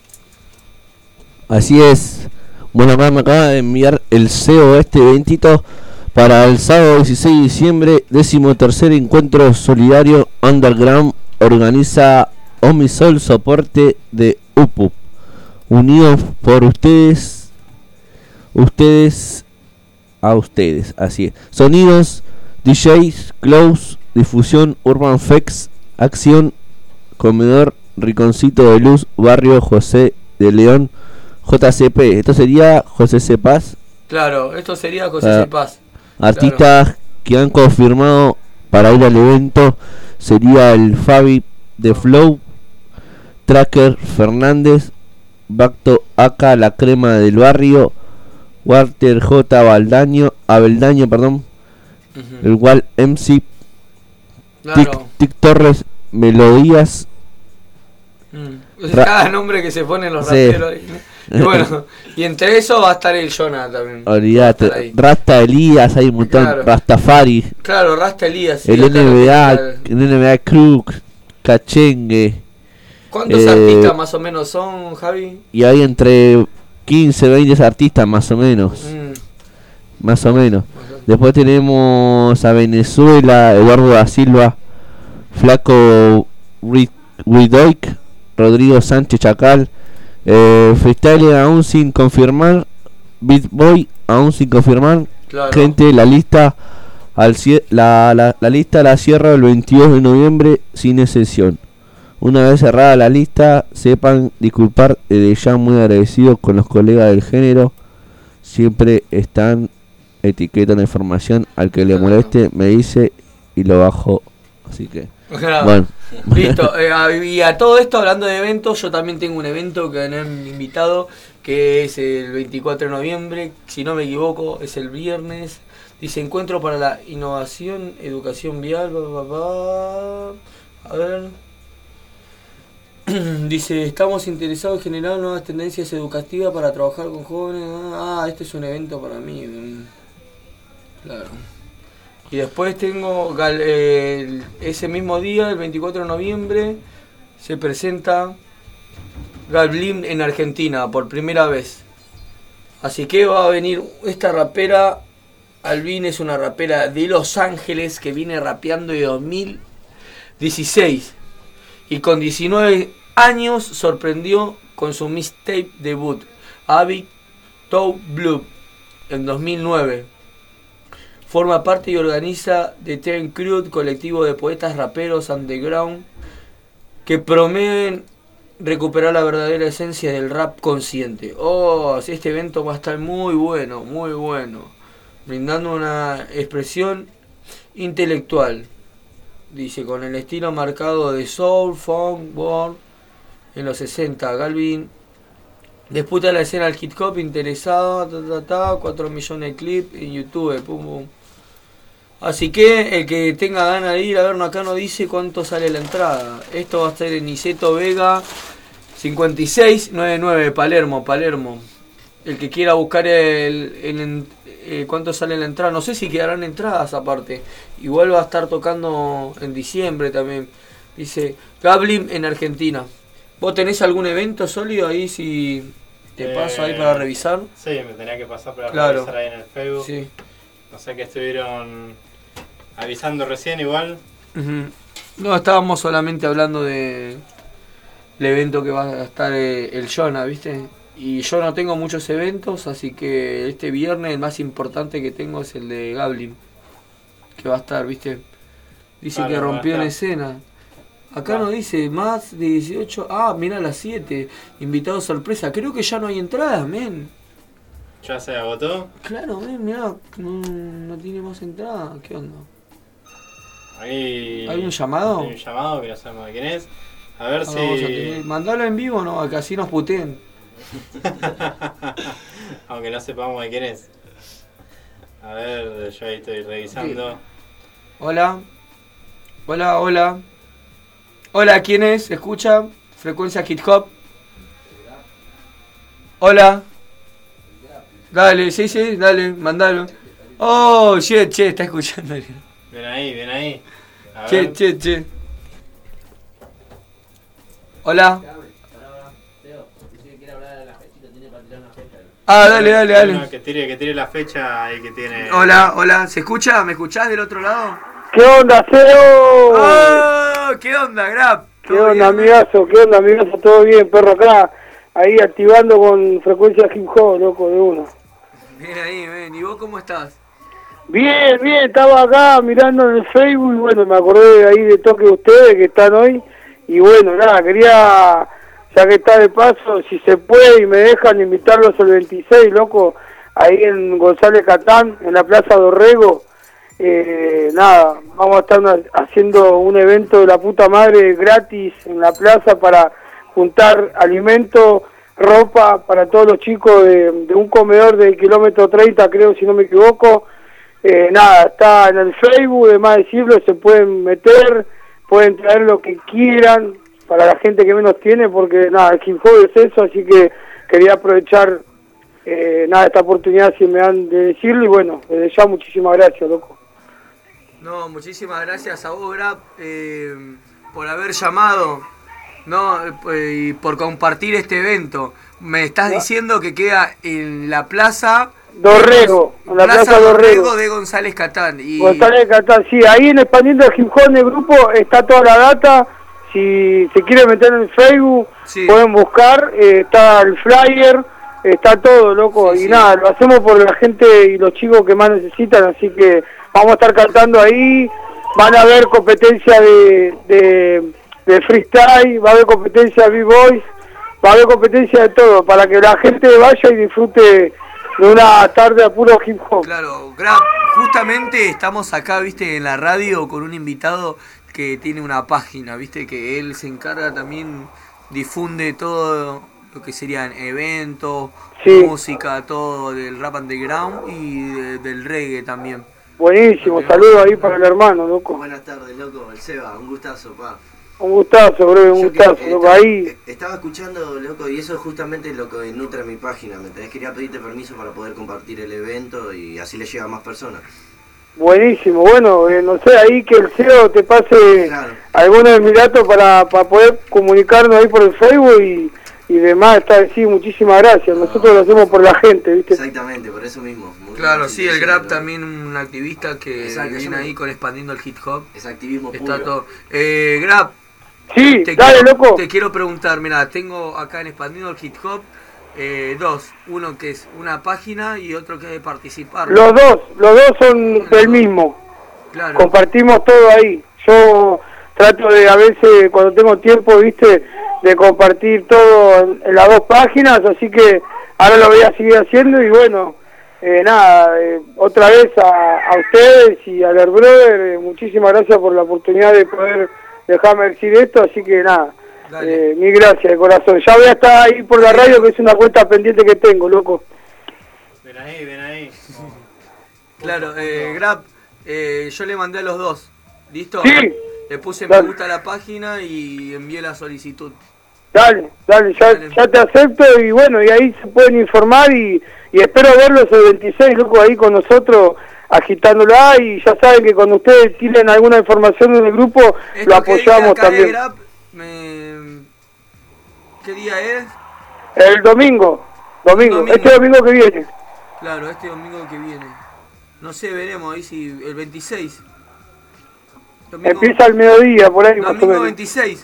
Así es. Bueno, acá me acaba de enviar el C E O este eventito para el sábado dieciséis de diciembre, décimo tercer encuentro solidario underground, organiza Omisol, soporte de U P U P. Unidos por ustedes, ustedes a ustedes, así es. Sonidos, D Js, Close, difusión, Urban Fex, acción, comedor, Riconcito de Luz, barrio José de León, J C P. Esto sería José C. Paz. Claro, esto sería José Ah, C. Paz. Artistas que han confirmado para ir al evento sería el Fabi de Flow, Tracker Fernández, Bacto Aka, la crema del barrio, Walter J. Baldaño, Abeldaño, perdón, Ujú. el Wal M C, Claro. Tic, Tic Torres, Melodías. Mm. Es Ra- cada nombre que se ponen los Sí. raperos ahí, ¿no? Y bueno, y entre eso va a estar el Jonah también. Va a estar Olvídate, ahí. Rasta Elías, hay un montón, Claro. Rastafari, Claro, Rasta Elías. sí, el acá N B A, lo tiene el N B A Crook, Cachengue. ¿Cuántos eh, artistas más o menos son, Javi? Y hay entre quince, veinte artistas más o menos. Mm. Más o menos. Después tenemos a Venezuela, Eduardo da Silva, Flaco Widoik, Rodrigo Sánchez Chacal, eh, Freestyle aún sin confirmar, Beat Boy aún sin confirmar. Claro. Gente, la lista al cie- la, la, la lista la cierra el veintidós de noviembre sin excepción. Una vez cerrada la lista, sepan disculpar, desde ya muy agradecidos con los colegas del género. Siempre están, etiquetan la información, al que le moleste me dice y lo bajo. Así que, Claro. bueno. Listo. eh, a- y a todo esto, hablando de eventos, yo también tengo un evento que me han invitado, que es el veinticuatro de noviembre, si no me equivoco, es el viernes. Dice Encuentro para la Innovación, Educación Vial, bla, bla, bla. A ver. Dice, estamos interesados en generar nuevas tendencias educativas para trabajar con jóvenes. Ah, este es un evento para mí. mm. Claro. Y después tengo gal- el- ese mismo día, el veinticuatro de noviembre, se presenta Galblim en Argentina por primera vez. Así que va a venir esta rapera. Alvin es una rapera de Los Ángeles que viene rapeando de dos mil dieciséis. Y con diecinueve años sorprendió con su mixtape debut, Abbey Toe Blue, en dos mil nueve. Forma parte y organiza The Ten Crew, colectivo de poetas raperos underground que promueven recuperar la verdadera esencia del rap consciente. Oh, sí, este evento va a estar muy bueno, muy bueno. Brindando una expresión intelectual. Dice, con el estilo marcado de soul, funk, world en los sesenta. Galvin disputa la escena del hip hop interesado, ta, ta, ta, cuatro millones de clips en YouTube, pum, pum. Así que el que tenga ganas de ir a vernos acá nos dice cuánto sale la entrada. Esto va a estar en Niceto Vega cincuenta y seis noventa y nueve, Palermo, Palermo. El que quiera buscar el, el, el cuánto sale la entrada, no sé si quedarán entradas aparte. Igual va a estar tocando en diciembre también. Dice Gablin en Argentina. ¿Vos tenés algún evento sólido ahí si te Eh, paso ahí para revisar? Sí, me tenía que pasar para Claro. revisar ahí en el Facebook. Sí. No sé qué estuvieron avisando recién igual. Ujú. No, estábamos solamente hablando de el evento que va a estar eh, el Jonah, ¿viste? Y yo no tengo muchos eventos, así que este viernes el más importante que tengo es el de Gablin, que va a estar, ¿viste? Dice Claro, que va a rompió en estar. escena. Acá Va. no dice más de dieciocho. Ah, mira a las siete. Invitado sorpresa. Creo que ya no hay entradas, men. ¿Ya se agotó? Claro, men, mirá. No, no tiene más entrada. ¿Qué onda? Ahí... ¿Hay un llamado? Hay un llamado que no sabemos de quién es. A ver Ah, si... vamos a tener- Mandalo en vivo, no, que así nos puteen. Aunque no sepamos de quién es. A ver, yo ahí estoy revisando. Hola. Hola, hola. Hola, ¿quién es? ¿Escucha? Frecuencia Hip Hop. Hola. Dale, sí, sí, dale, mandalo. Oh, che, che, está escuchando. Ven ahí, ven ahí. A Che, ver. che, che. Hola. Ah, dale, dale, dale. No, que tire, que tire la fecha ahí que tiene. Hola, hola. ¿Se escucha? ¿Me escuchás del otro lado? ¿Qué onda, Ceo? ¡Oh! ¿Qué onda, Grab? ¿Qué onda, amigazo? ¿Qué onda, amigazo? ¿Todo bien, perro? Acá, ahí activando con frecuencia hip hop, loco, de uno. Bien ahí, ven. ¿Y vos cómo estás? Bien, bien, estaba acá mirando en el Facebook y bueno, me acordé de ahí de toque de ustedes que están hoy. Y bueno, nada, quería, ya que está de paso, si se puede y me dejan invitarlos el veintiséis, loco, ahí en González Catán, en la Plaza Dorrego. Eh, nada, vamos a estar una- haciendo un evento de la puta madre gratis en la plaza para juntar alimento, ropa para todos los chicos de, de un comedor del kilómetro treinta, creo, si no me equivoco. Eh, nada, está en el Facebook, de más decirlo, se pueden meter, pueden traer lo que quieran para la gente que menos tiene, porque nada, el hip hop es eso, así que quería aprovechar eh, nada esta oportunidad si me dan de decirlo, y bueno, desde ya muchísimas gracias, loco. No, muchísimas gracias a vos, Grab, eh, por haber llamado, no, eh, y por compartir este evento. Me estás diciendo que queda en la plaza Dorrego, en la Plaza Dorrego. de González Catán. Y González Catán, sí, ahí en Expandiendo el Hip Hop en el grupo está toda la data. Si se quieren meter en el Facebook, pueden buscar, eh, está el flyer, está todo, loco. y nada, lo hacemos por la gente y los chicos que más necesitan, así que vamos a estar cantando ahí. Van a haber competencia de, de, de freestyle, va a haber competencia de B-Boys, va a haber competencia de todo, para que la gente vaya y disfrute de una tarde a puro hip hop. Claro, Grab, justamente estamos acá, viste, en la radio con un invitado que tiene una página, viste, que él se encarga también, difunde todo lo que serían eventos, Sí. música, todo del rap underground y de- del reggae también. Buenísimo, saludos ahí para el hermano, loco. Buenas tardes, loco. El Seba, un gustazo, pa. Un gustazo, bro, un Yo que, gustazo, eh, loco, estaba- ahí. eh, Estaba escuchando, loco, y eso es justamente lo que nutre mi página, ¿me entendés? Quería pedirte permiso para poder compartir el evento y así le llega a más personas. Buenísimo, bueno, eh, no sé, ahí que el C E O te pase algunos de mis datos para, para poder comunicarnos ahí por el Facebook y, y demás, está sí, muchísimas gracias, nosotros lo hacemos por la gente, ¿viste? Exactamente, por eso mismo. Muy Claro, bien, sí, el sí, Grab sí, también un activista que Exacto, viene yo me- ahí con expandiendo el hip hop. Es activismo Está puro. todo. Eh, Grab. Sí, te dale, quiero, loco. Te quiero preguntar, mira, tengo acá en expandiendo el hip hop eh, dos, uno que es una página y otro que es de participar. Los dos, los dos son del mismo. Claro. Compartimos todo ahí. Yo trato de a veces cuando tengo tiempo, viste, de compartir todo en, en las dos páginas, así que ahora lo voy a seguir haciendo y bueno, eh, nada, eh, otra vez a, a ustedes y a Air Brother, eh, muchísimas gracias por la oportunidad de poder dejarme decir esto, así que nada, eh, mil gracias de corazón. Ya voy a estar ahí por la radio, que es una cuenta pendiente que tengo, loco. Ven ahí, ven ahí. Claro, eh, Grab, eh, yo le mandé a los dos, ¿listo? Sí. Le puse Dale. me gusta a la página y envié la solicitud. Dale, dale, ya, Dale. ya te acepto y bueno, y ahí se pueden informar y, y espero verlos el veintiséis, loco, ahí con nosotros agitándola, y ya saben que cuando ustedes tienen alguna información en el grupo, lo apoyamos acá de también. Grab, me... ¿Qué día es? El domingo, domingo, Domingo. este domingo que viene. Claro, este domingo que viene. No sé, veremos ahí si el veintiséis. Domingo, Empieza al mediodía, por ahí más o domingo menos. veintiséis.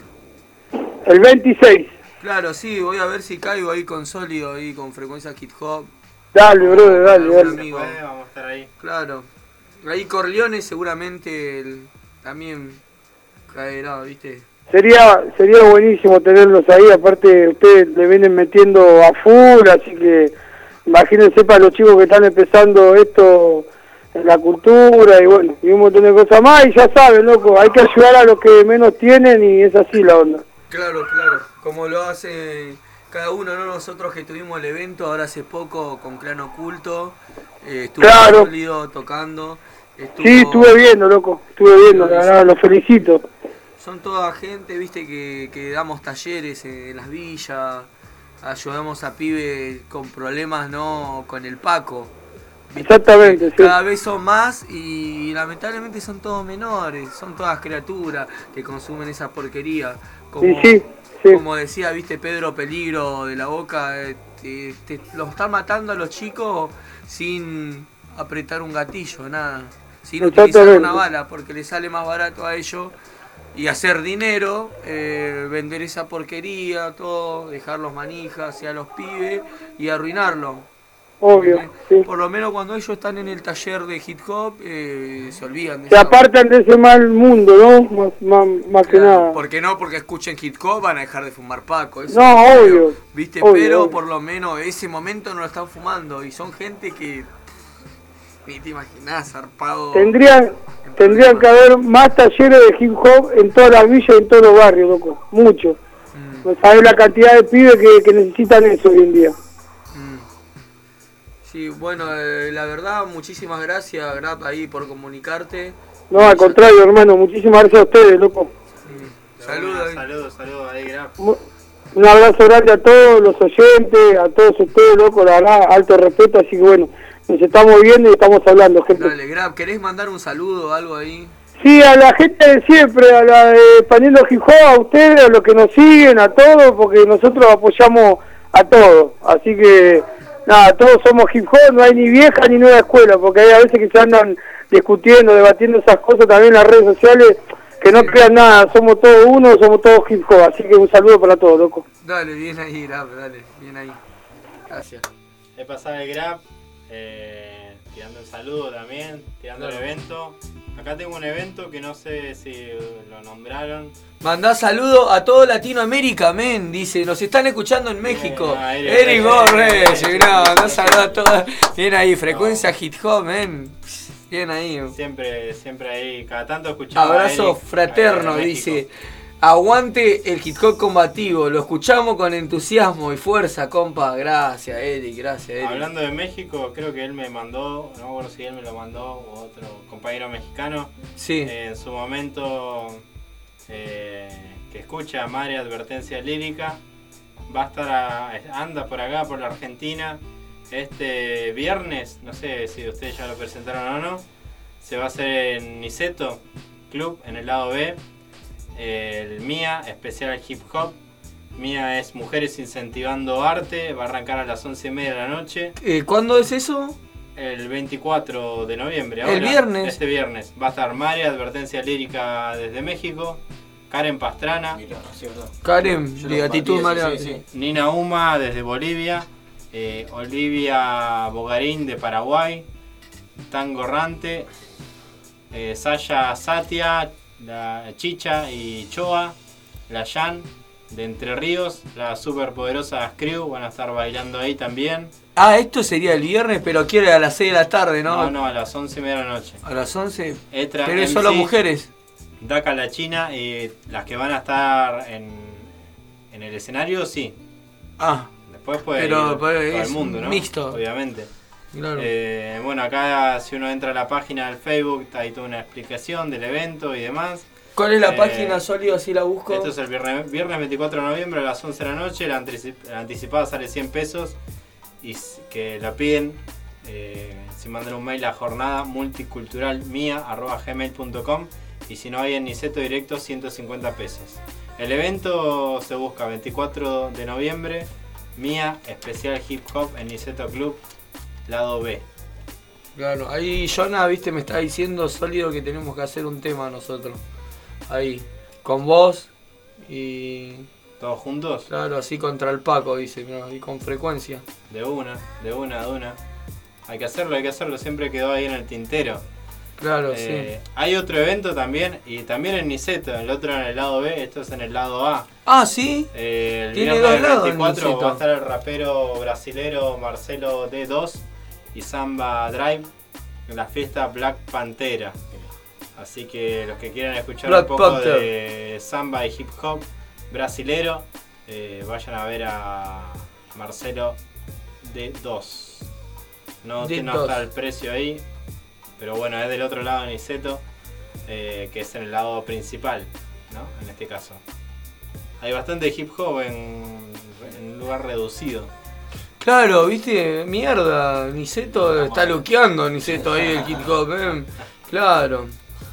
El veintiséis. Claro, sí, voy a ver si caigo ahí con Sólido, ahí con frecuencia hip hop. Dale, brother, dale, Algún dale. amigo. Después vamos a estar ahí. Claro. Ahí Corleone seguramente el- también caerá, ¿viste? Sería sería buenísimo tenerlos ahí, aparte ustedes le vienen metiendo a full, así que imagínense para los chicos que están empezando esto en la cultura y bueno, y un montón de cosas más, y ya saben, loco, hay que ayudar a los que menos tienen y es así la onda. Claro, claro. Como lo hace cada uno, ¿no? Nosotros que tuvimos el evento ahora hace poco con Clan Oculto, eh, estuvo Claro. Sólido tocando. Estuvo... Sí, estuve viendo, loco, estuve viendo, la verdad, los felicito. Son toda gente, viste, que, que damos talleres en las villas, ayudamos a pibes con problemas, ¿no? Con el Paco. ¿viste? Exactamente, sí. Cada vez son más y lamentablemente son todos menores, son todas criaturas que consumen esa porquería. Como, Y sí, sí. como decía, viste, Pedro Peligro de la Boca, eh, te, te- los están matando a los chicos sin apretar un gatillo, nada. Sin utilizar Exactamente. una bala, porque les sale más barato a ellos y hacer dinero, eh, vender esa porquería, todo, dejarlos manijas hacia los pibes y arruinarlo. Obvio, sí. Por lo menos cuando ellos están en el taller de hip hop, eh, se olvidan de Se esa- apartan de ese mal mundo, ¿no? Más, más, más que Claro, nada. ¿por qué no? Porque escuchen hip hop van a dejar de fumar Paco. Eso No, es obvio, ¿Viste? obvio, Pero obvio. por lo menos ese momento no lo están fumando y son gente que pff, ni te imaginás, zarpado. Tendrían, tendrían que haber más talleres de hip hop en todas las villas y en todos los barrios, loco. Mucho. Mm. No sabes la cantidad de pibes que, que necesitan eso hoy en día. Sí, bueno, eh, la verdad, muchísimas gracias, Grab, ahí por comunicarte. No, al contrario, hermano. Muchísimas gracias a ustedes, loco. Saludos. Saludos, saludos ahí, Graf. Mu- Un abrazo grande a todos los oyentes, a todos ustedes, loco. La verdad, alto respeto. Así que bueno, nos estamos viendo y estamos hablando, gente. Dale, Grab, ¿querés mandar un saludo o algo ahí? Sí, a la gente de siempre, a la de Español Hip Hop, a ustedes, a los que nos siguen, a todos, porque nosotros apoyamos a todos. Así que, nada, todos somos hip hop, no hay ni vieja ni nueva escuela, porque hay a veces que se andan discutiendo, debatiendo esas cosas también en las redes sociales, que no crean nada, somos todos uno, somos todos hip hop. Así que un saludo para todos, loco. Dale, bien ahí, Grab, dale, bien ahí. Gracias. He pasado el Grab, eh, tirando el saludo también, tirando Claro. el evento. Acá tengo un evento que no sé si lo nombraron. Mandá saludo a todo Latinoamérica, men, dice, nos están escuchando en México. Ah, Eric Eric Borges. Borges, no, mandá saludo a todos. Bien ahí, frecuencia hip hop, men. Bien ahí. Siempre, siempre ahí, cada tanto escuchaba. a Abrazo Eric, fraterno, ahí de dice. México. Aguante el hip hop combativo, lo escuchamos con entusiasmo y fuerza, compa. Gracias, Eric, gracias, Eric. Hablando de México, creo que él me mandó, no me acuerdo si él me lo mandó o otro compañero mexicano. Sí. Eh, en su momento, eh, que escucha Madre Advertencia Lírica, va a estar, a- anda por acá, por la Argentina, este viernes, no sé si ustedes ya lo presentaron o no, se va a hacer en Niceto Club, en el lado B, el Mía, especial hip hop. Mía es Mujeres Incentivando Arte, va a arrancar a las once y media de la noche. Eh, ¿Cuándo es eso? El veinticuatro de noviembre. El ahora, viernes. Este viernes. Va a estar María, Advertencia Lírica desde México. Karen Pastrana. Karen, Yo de lo actitud compartí, María. sí, sí, Nina Uma desde Bolivia. eh, Olivia Bogarín de Paraguay. Tango Rante. eh, Saya Satia, la Chicha y Choa. La Yan de Entre Ríos, la superpoderosa Crew, van a estar bailando ahí también. Ah, esto sería el viernes, pero quiere a las seis de la tarde, ¿no? No, no, a las once y media de la noche. A las once. Etra, Pero es solo mujeres. Daca la China y las que van a estar en, en el escenario, sí. Ah. Después puede pero, ir pero todo es el mundo, ¿no? mixto. Obviamente. Claro. Eh, bueno, acá si uno entra a la página del Facebook, hay toda una explicación del evento y demás. ¿Cuál es la Eh, página, Sólido? Así la busco. Esto es el viernes, viernes veinticuatro de noviembre a las once de la noche. La, anticip la anticipada sale cien pesos. Y que la piden eh, si mandan un mail a jornada multicultural mía arroba gmail punto com. Y si no hay en Niceto directo, ciento cincuenta pesos. El evento se busca veinticuatro de noviembre. Mía, especial hip hop en Niceto Club, lado B. Claro, ahí Jonah, viste, me está diciendo, Sólido, que tenemos que hacer un tema nosotros. Ahí, con vos y... ¿Todos juntos? Claro, así contra el Paco, dice, ¿no? Y con frecuencia. De una, de una, de una. Hay que hacerlo, hay que hacerlo, siempre quedó ahí en el tintero. Claro, eh, sí. Hay otro evento también, y también en Niceto, el otro en el lado B, esto es en el lado A. Ah, ¿sí? Eh, el Tiene viernes dos lados en veinticuatro Niceto. va a estar el rapero brasilero Marcelo D dos y Samba Drive en la fiesta Black Pantera. Así que los que quieran escuchar Black un poco Panther. de samba y hip hop brasilero, eh, vayan a ver a Marcelo D dos. No, D no dos. está el precio ahí, pero bueno, es del otro lado de Niceto, eh, que es en el lado principal, ¿no? En este caso. Hay bastante hip hop en, en un lugar reducido. Claro, viste, mierda, Niceto está luqueando, Niceto ahí el hip hop, ¿eh? Claro.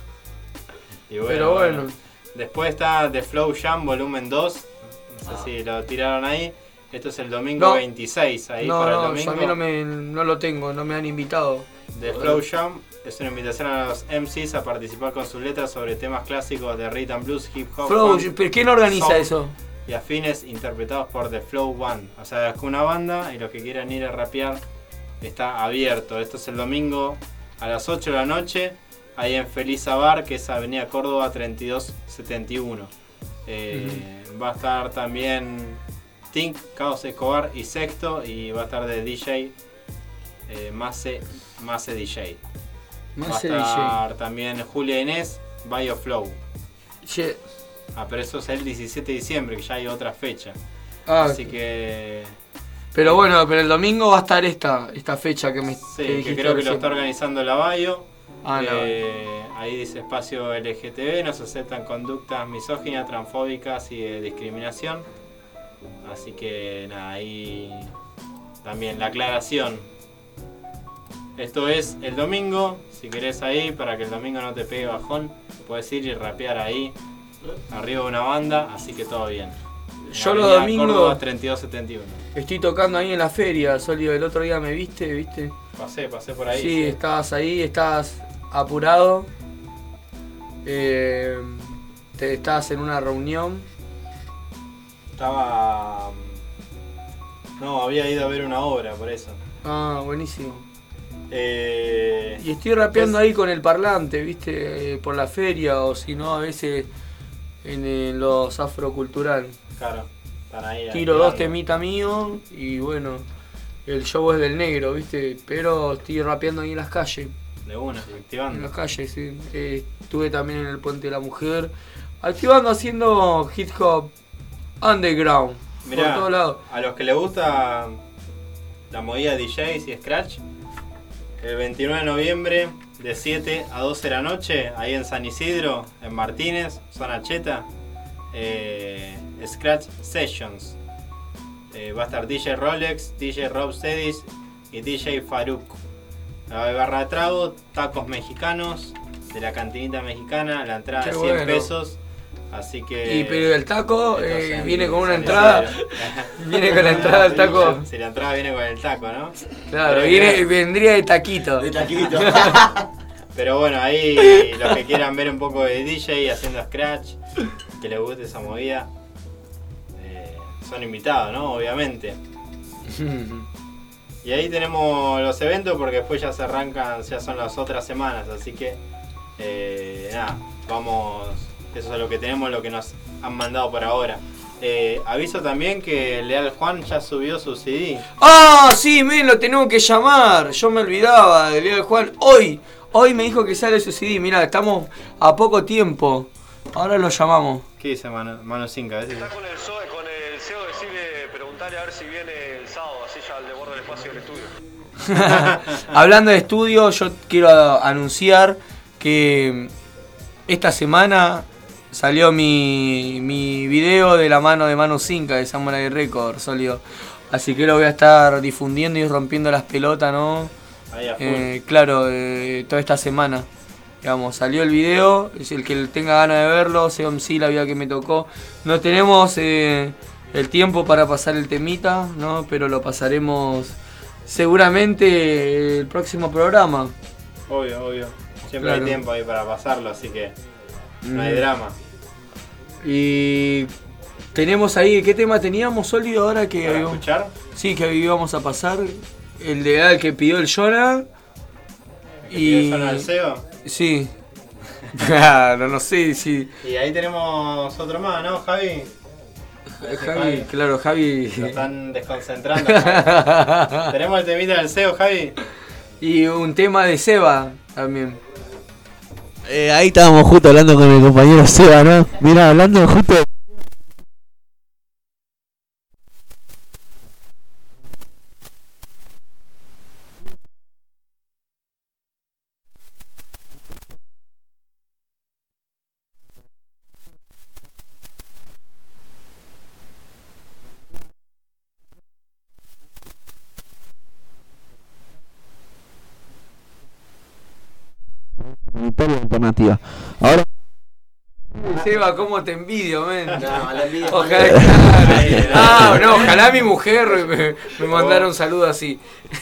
Y bueno, Pero bueno. Después está The Flow Jam Volumen dos. No sé Ah. si lo tiraron ahí. Esto es el domingo No. veintiséis. Ahí No, para el no, domingo. yo a mí no, me, no lo tengo, no me han invitado. The Flow Jam es una invitación a los M Cs a participar con sus letras sobre temas clásicos de rhythm and blues, hip hop. Flow, funk, ¿pero quién organiza soul eso? Y afines interpretados por The Flow One. O sea, es una banda y los que quieran ir a rapear está abierto. Esto es el domingo a las ocho de la noche. Ahí en Feliza Bar, que es Avenida Córdoba treinta y dos setenta y uno. Eh, Va a estar también Tink, Caos Escobar y Sexto. Y va a estar de D J eh, Mase, Mase D J. Mase va a D J. estar también Julia Inés, Bioflow. Che. Ah, pero eso es el diecisiete de diciembre, que ya hay otra fecha. Ah. Así que... Pero bueno, pero el domingo va a estar esta, esta fecha que me Sí, que que dijiste creo que lo recién. está organizando la Bayo. Ah, la Eh, ahí dice espacio L G T B, no se aceptan conductas misóginas, transfóbicas y de discriminación. Así que nada, ahí también la aclaración. Esto es el domingo, si querés ahí, para que el domingo no te pegue bajón, puedes ir y rapear ahí, arriba de una banda, así que todo bien. En Yo los Avenida domingos Córdoba treinta y dos setenta y uno. estoy tocando ahí en la feria, Sólido. El otro día me viste, ¿viste? Pasé, pasé por ahí. Sí, sí. estabas ahí, estabas apurado. Eh, te estabas en una reunión. Estaba... No, había ido a ver una obra, por eso. Ah, buenísimo. Eh, Y estoy rapeando pues- ahí con el parlante, ¿viste? Eh, por la feria, o si no, a veces en, eh, los afrocultural. Claro, están ahí. Tiro dos activando. temitas míos y bueno, el show es del negro, ¿viste? Pero estoy rapeando ahí en las calles. De una, En activando. las calles, sí. Eh, estuve también en el Puente de la Mujer. Activando, haciendo hip hop underground. Mirá, por todos lados. a los que les gusta la movida D Js y Scratch, el veintinueve de noviembre de siete a doce de la noche, ahí en San Isidro, en Martínez, zona Cheta, eh, Scratch Sessions. Eh, va a estar D J Rolex, D J Rob Cedis y D J Faruk. Va a haber barra de trago, tacos mexicanos de la cantinita mexicana, la entrada Qué de cien bueno. pesos. Así que. Y pero el taco esto eh, es viene en con una San entrada. Isidro. Viene con la entrada del taco. Si la entrada viene con el taco, ¿no? Claro, Pero viene, que- vendría de taquito. De taquito. Pero bueno, ahí los que quieran ver un poco de D J haciendo scratch, que les guste esa movida, eh, son invitados, ¿no? Obviamente. Y ahí tenemos los eventos porque después ya se arrancan, ya son las otras semanas, así que eh, nada, vamos, eso es lo que tenemos, lo que nos han mandado por ahora. Eh, aviso también que Leal Juan ya subió su C D. ¡Ah, sí, men! Lo tenemos que llamar. Yo me olvidaba de Leal Juan. Hoy, hoy me dijo que sale su C D. Mirá, estamos a poco tiempo. Ahora lo llamamos. ¿Qué dice Mano, Mano Cinca? Está con el, so, con el C E O, decirle, preguntarle a ver si viene el sábado, así ya le borro el espacio del estudio. Hablando de estudio, yo quiero anunciar que esta semana salió mi, mi video de la mano de Mano Cinca de Samurai Records, sólido. Así que lo voy a estar difundiendo y rompiendo las pelotas, ¿no? Ahí a full. Eh, claro, eh, toda esta semana. Digamos, salió el video, es el que tenga ganas de verlo, C O M C, la vida que me tocó. No tenemos eh, el tiempo para pasar el temita, ¿no? Pero lo pasaremos seguramente el próximo programa. Obvio, obvio. Siempre Claro. hay tiempo ahí para pasarlo, así que no hay Mm. drama. Y tenemos ahí, ¿qué tema teníamos, Sólido, ahora que... ¿Para escuchar? Sí, que íbamos a pasar. El de el que pidió el Jonah. ¿Que pidió el Jonah al C E O? Sí. Claro, no sé si... Y ahí tenemos otro más, ¿no, Javi? Javi, claro, Javi... Lo están desconcentrando. Javi. Tenemos el temita del C E O, Javi. Y un tema de Seba también. Eh, ahí estábamos justo hablando con el compañero Seba, ¿no? Mira, hablando justo... alternativa. Ahora Seba, cómo te envidio, men. No, la envidia. Ojalá, claro. Ah, no, ojalá mi mujer me, me mandara un saludo así.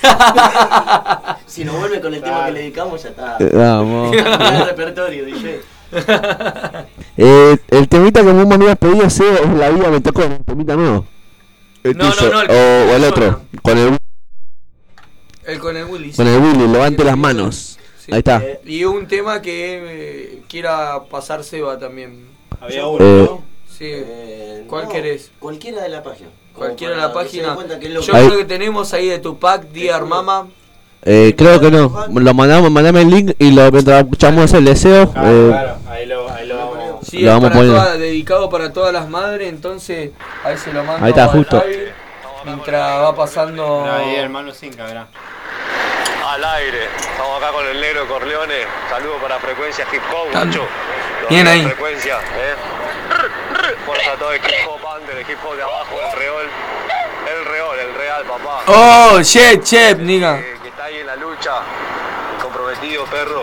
Si nos vuelve con el tema que le dedicamos, ya está. Eh, vamos. Ya el repertorio, D J. eh, el temita que vos me habías pedido, Seba, es La vida me tocó, el temita nuevo. El No, tuyo, no, no, el o, o el Jonah. otro, con el, El con el Willy. con el Willy, levante las manos. Sí. Ahí está. Y un tema que eh, quiera pasar Seba también. Había Yo- uno, Eh, ¿no? Sí. Eh, ¿Cuál no, querés? Cualquiera de la página. Como Cualquiera de para la que se den página. cuenta que es lo Yo que- Ahí. creo que tenemos ahí de Tupac, Dear Mama. Eh, creo que no, lo mandamos, mandame el link y lo mientras escuchamos el deseo. Claro, eh, claro. Ahí lo, ahí lo vamos. Sí, Lo es vamos para poniendo. toda- dedicado para todas las madres, entonces ahí se lo mando Ahí está, al justo. Javi, mientras va pasando. Mirá, ahí hermano Cinca, mirá. Al aire, estamos acá con el negro Corleone. Saludos para Frecuencia Hip Hop, Nacho. Los Bien de ahí. Frecuencia, eh. Fuerza a todo el hip hop under, el hip hop de abajo, el reol. El reol, el real, papá. Oh, shit, chep, nigga. Que, que está ahí en la lucha. Comprometido, perro.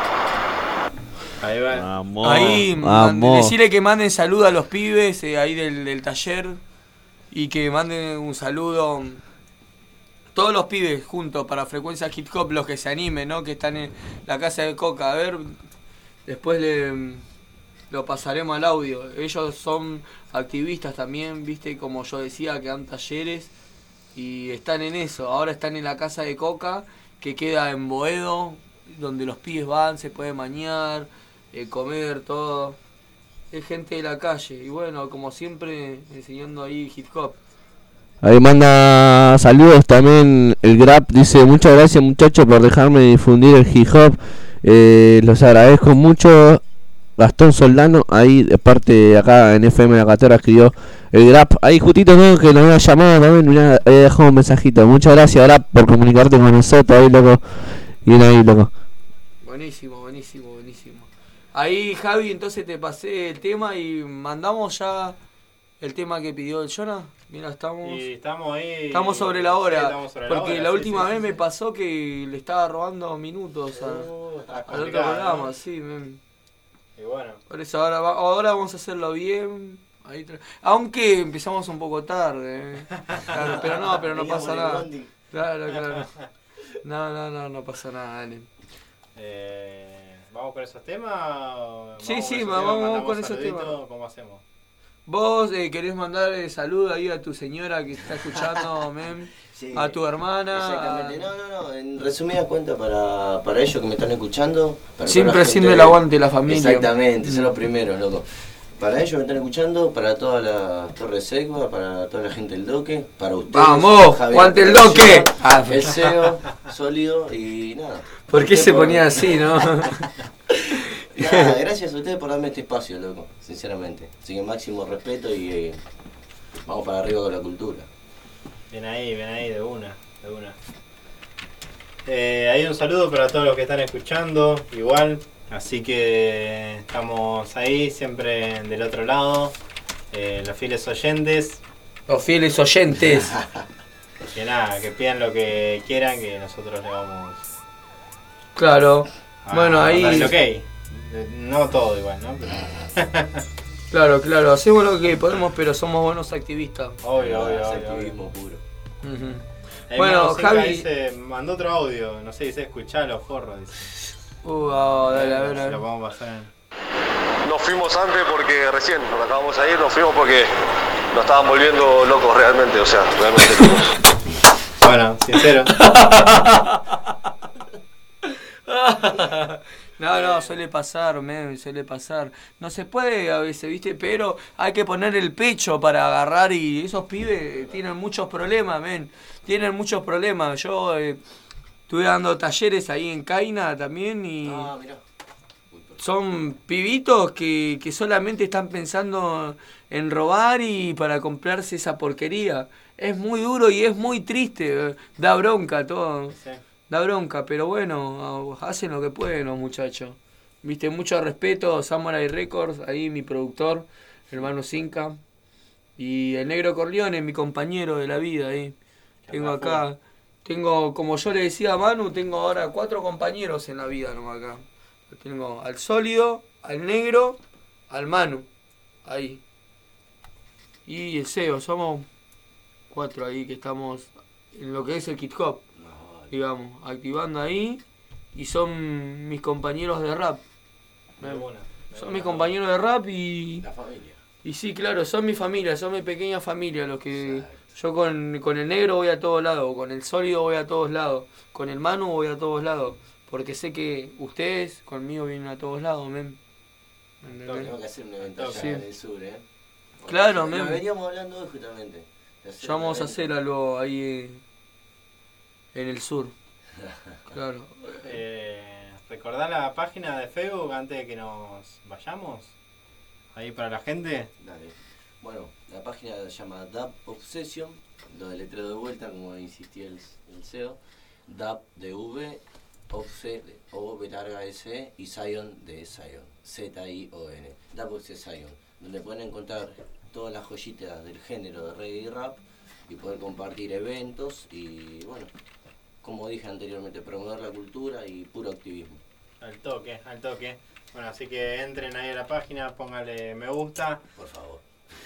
Ahí va. Vamos. Ahí, man- vamos. decirle que manden saludos a los pibes eh, ahí del, del taller y que manden un saludo todos los pibes juntos para Frecuencia Hip Hop, los que se animen, ¿no? Que están en la casa de Coca. A ver, después le, lo pasaremos al audio. Ellos son activistas también, viste, como yo decía, que dan talleres y están en eso. Ahora están en la casa de Coca, que queda en Boedo, donde los pibes van, se pueden bañar, eh, comer, todo. Es gente de la calle y bueno, como siempre, enseñando ahí hip hop. Ahí manda saludos también el Grab, dice muchas gracias muchachos por dejarme difundir el hip hop, eh, los agradezco mucho. Gastón Soldano, ahí de parte de acá en F M La Caterra escribió el Grab, ahí justito no, que nos había llamado también, mirá, ahí dejó un mensajito, muchas gracias Grab por comunicarte con nosotros ahí loco, bien ahí loco. Buenísimo, buenísimo, buenísimo. Ahí Javi, entonces te pasé el tema y mandamos ya el tema que pidió el Jonah. Mira, estamos... Y estamos ahí. Estamos sobre la hora, Sí, estamos sobre la porque hora, la sí, última sí, vez sí, me sí. pasó que le estaba robando minutos a, Uh, está al otro complicado, programa, ¿no? sí, men. Y bueno. Por eso ahora, va- ahora vamos a hacerlo bien. Ahí tra- Aunque empezamos un poco tarde, eh. Claro, pero no, pero no Veníamos pasa en el nada. bondi. Claro, claro. No, no, no, no pasa nada, dale. Eh, ¿Vamos con esos temas? o Sí, vamos sí, con esos vamos temas, mandamos con esos saluditos? temas. ¿Cómo hacemos? Vos eh, querés mandar eh, salud ahí a tu señora que está escuchando, men, Sí, a tu hermana. Exactamente, no, no, no, en resumidas cuentas para, para ellos que me están escuchando. Para Siempre toda la haciendo gente- el aguante la familia. Exactamente, son Mm. los primeros, loco. Para ellos que me están escuchando, para toda la Torre Secua, para toda la gente del Doque, para ustedes. ¡Vamos! ¡Guante el Doque! El C E O, sólido y nada. ¿Por qué se ponía así, no? Nada, gracias a ustedes por darme este espacio, loco, sinceramente. Así que máximo respeto y eh, vamos para arriba con la cultura. Bien ahí, bien ahí, de una, de una. Eh, hay un saludo para todos los que están escuchando, igual. Así que estamos ahí, siempre del otro lado. Eh, los fieles oyentes. Los fieles oyentes. Que nada, que pidan lo que quieran, que nosotros le vamos. Claro. A, bueno, ahí. A ok. No todo igual, ¿no? Pero... claro, claro. Hacemos lo que podemos, pero somos buenos activistas. Obvio, obvio, Es obvio. activismo puro. Uh-huh. El Bueno, Javi. Dice, mandó otro audio, no sé, dice escuchalo, forro. Dice. Uh, oh, dale, a ver, a Se ver. lo podemos pasar en... Nos fuimos antes porque recién nos acabamos de ir, nos fuimos porque nos estaban volviendo locos realmente, o sea, realmente locos. Bueno, sincero. No, no, suele pasar, me suele pasar. No se puede a veces, ¿viste? Pero hay que poner el pecho para agarrar y esos pibes tienen muchos problemas, men. Tienen muchos problemas. Yo eh, estuve dando talleres ahí en Caina también y... Ah, mirá. Son pibitos que, que solamente están pensando en robar y para comprarse esa porquería. Es muy duro y es muy triste, da bronca todo. Sí. Da bronca, pero bueno, hacen lo que pueden los muchachos. Viste, mucho respeto, Samurai Records, ahí mi productor, hermano Zinca. Y el Negro Corleone, mi compañero de la vida ahí. Tengo acá, tengo, como yo le decía a Manu, tengo ahora cuatro compañeros en la vida nomás acá. Tengo al Sólido, al Negro, al Manu, ahí. Y el C E O, somos cuatro ahí que estamos en lo que es el Kid Hop, digamos, activando ahí. Y son mis compañeros de rap. De una, de son una. mis compañeros de rap y... La familia. Y sí, claro, son mi familia, son mi pequeña familia los que... Yo con, con el Negro voy a todos lados, con el Sólido voy a todos lados, con el Manu voy a todos lados. Porque sé que ustedes conmigo vienen a todos lados, men. Tengo que hacer un evento allá Sí. en el sur, ¿eh? Bueno, Claro, lo men. veníamos hablando hoy justamente. de hacer Ya un vamos a evento. hacer algo ahí en, en el sur. Claro. Eh, recordá la página de Facebook antes de que nos vayamos. Ahí para la gente. Dale. Bueno, la página se llama Dub Obsession, lo del letrero de vuelta, como insistía el, el C E O. Dub de V, Obse de O, B larga S E y Zion de Zion, Z I O N. Dub Obsession, donde pueden encontrar todas las joyitas del género de reggae y rap y poder compartir eventos y, bueno, como dije anteriormente, promover la cultura y puro activismo. Al toque, al toque. Bueno, así que entren ahí a la página, pónganle me gusta. Por favor.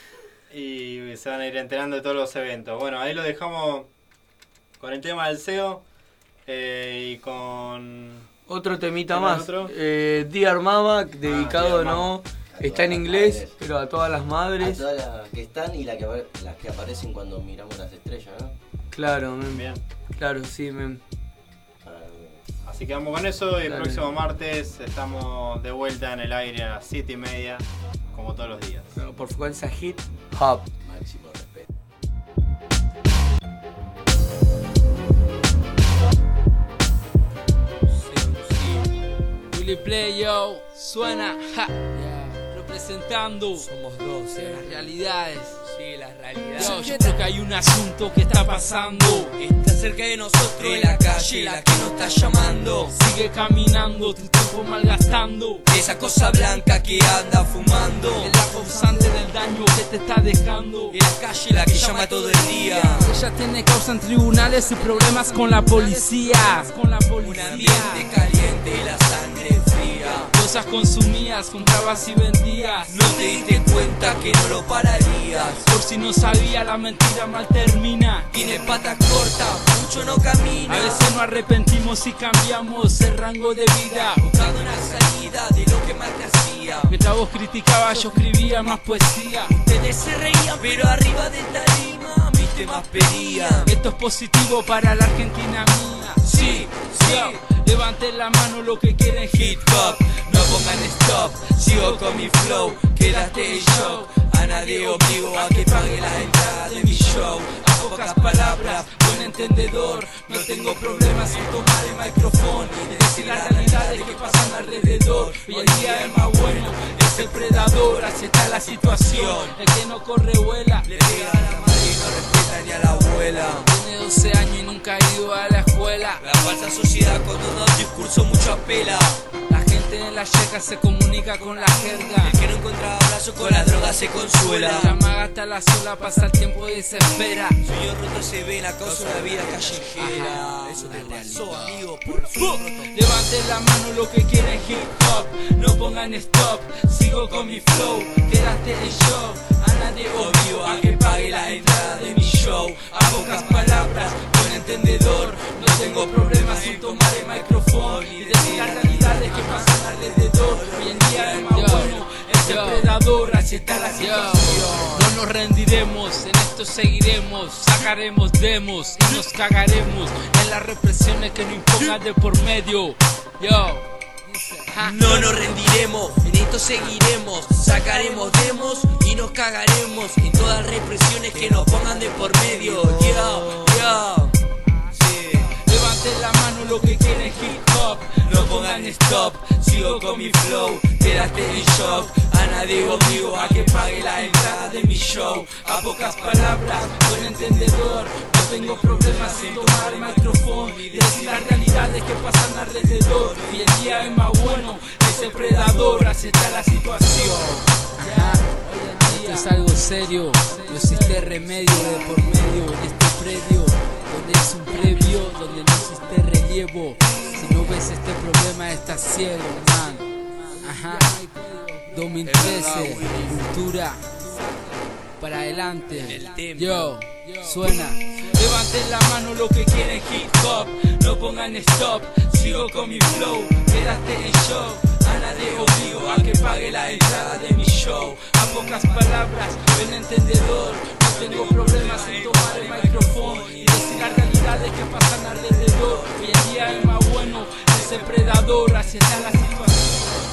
Y se van a ir enterando de todos los eventos. Bueno, ahí lo dejamos con el tema del C E O eh, y con... Otro temita ¿Tiene más. otro? Eh, Dear Mama, dedicado Dear no, A está todas en las inglés, madres. pero a todas las A madres. todas las que están y las que, apare- las que aparecen cuando miramos las estrellas, ¿no? Claro, men. Bien. Claro, sí, men. Así Así que vamos con eso y el Dale. próximo martes estamos de vuelta en el aire a las siete y media, como todos los días. Por frecuencia hit hop. Máximo respeto. Willy Play, yo, suena, ja, representando. Somos dos, eh. Las realidades. Sí, las realidades. Yo, yo creo que hay un asunto que está pasando. Está cerca de nosotros, en la calle, la que nos está llamando. Sigue caminando, tu tiempo malgastando. Esa cosa blanca que anda fumando. Es la causante del daño que te está dejando. En la calle, la que llama todo el día. Ella tiene causa en tribunales y problemas con la policía. Con la policía. Un ambiente caliente y la sangre fría. Cosas consumidas, comprabas y vendías. No te diste cuenta que no lo pararías. Por si no sabía, la mentira mal termina. Tiene pata corta, mucho no camina. A veces nos arrepentimos y cambiamos el rango de vida, buscando una salida de lo que más te hacía. Mientras vos criticabas, yo escribía más poesía. Ustedes se reían, pero arriba de tarima mis temas pedían. Esto es positivo para la Argentina mía. Sí, sí. Levanten la mano lo que quieren hip hop. No pongan stop, sigo con mi flow. Quédate en show, a nadie obligo a que pague la entrada de mi show. A pocas palabras, buen entendedor. No tengo problemas en tomar el micrófono y decir las realidades que pasan alrededor. Hoy en día es más bueno, es el predador, así está la situación. El que no corre vuela, le pega a la madre y no respeta ni a la abuela. Tiene doce años y nunca ha ido a la escuela. La falsa sociedad con todo el discurso mucho apela. La gente en la yeca se comunica con la jerga. El que no encuentra abrazo con la droga se consuela. La maga está la sola, pasa el tiempo y desespera. Sueño roto se ve en la causa de la vida callejera. Eso te pasó, amigo, por sueño roto. Levanten la mano lo que quieren hip hop. No pongan stop, sigo con mi flow. Quédate en show, a nadie obligo a que pague la entrada de mi show. A pocas palabras, buen entendedor. No tengo problemas en tomar el micrófono y decir las realidades que pasan alrededor. Hoy en día es más bueno, es el predador, así está la situación. No nos rendiremos, en esto seguiremos. Sacaremos demos y nos cagaremos en las represiones que no impongan de por medio. Yo. No nos rendiremos, en esto seguiremos. Sacaremos demos y nos cagaremos en todas las represiones que nos pongan de por medio. Yo, yo. Sí. Levanten la mano lo que quieren hip hop. No pongan stop, sigo con mi flow. Quédate en shock, a nadie obligo a que pague la entrada de mi show. A pocas palabras, buen entendedor. No tengo problemas en tomar el micrófono y decir las realidades que pasan alrededor. Hoy en día es más bueno, es el predador, así está la situación. Ya, hoy en día esto es algo serio. No existe remedio de por medio en este predio, donde es un previo, donde no existe relievo. Si no ves este problema estás ciego, man. Ajá. dos mil trece, cultura para adelante. Yo, suena. Levanten la mano lo que quieren hip hop. No pongan stop, sigo con mi flow. Quédate en show, a nadie obligo a que pague la entrada de mi show. A pocas palabras, buen entendedor. No tengo problemas en tomar el micrófono y decir las realidades que pasan alrededor. Hoy en día es más bueno, es el predador, así está la situación.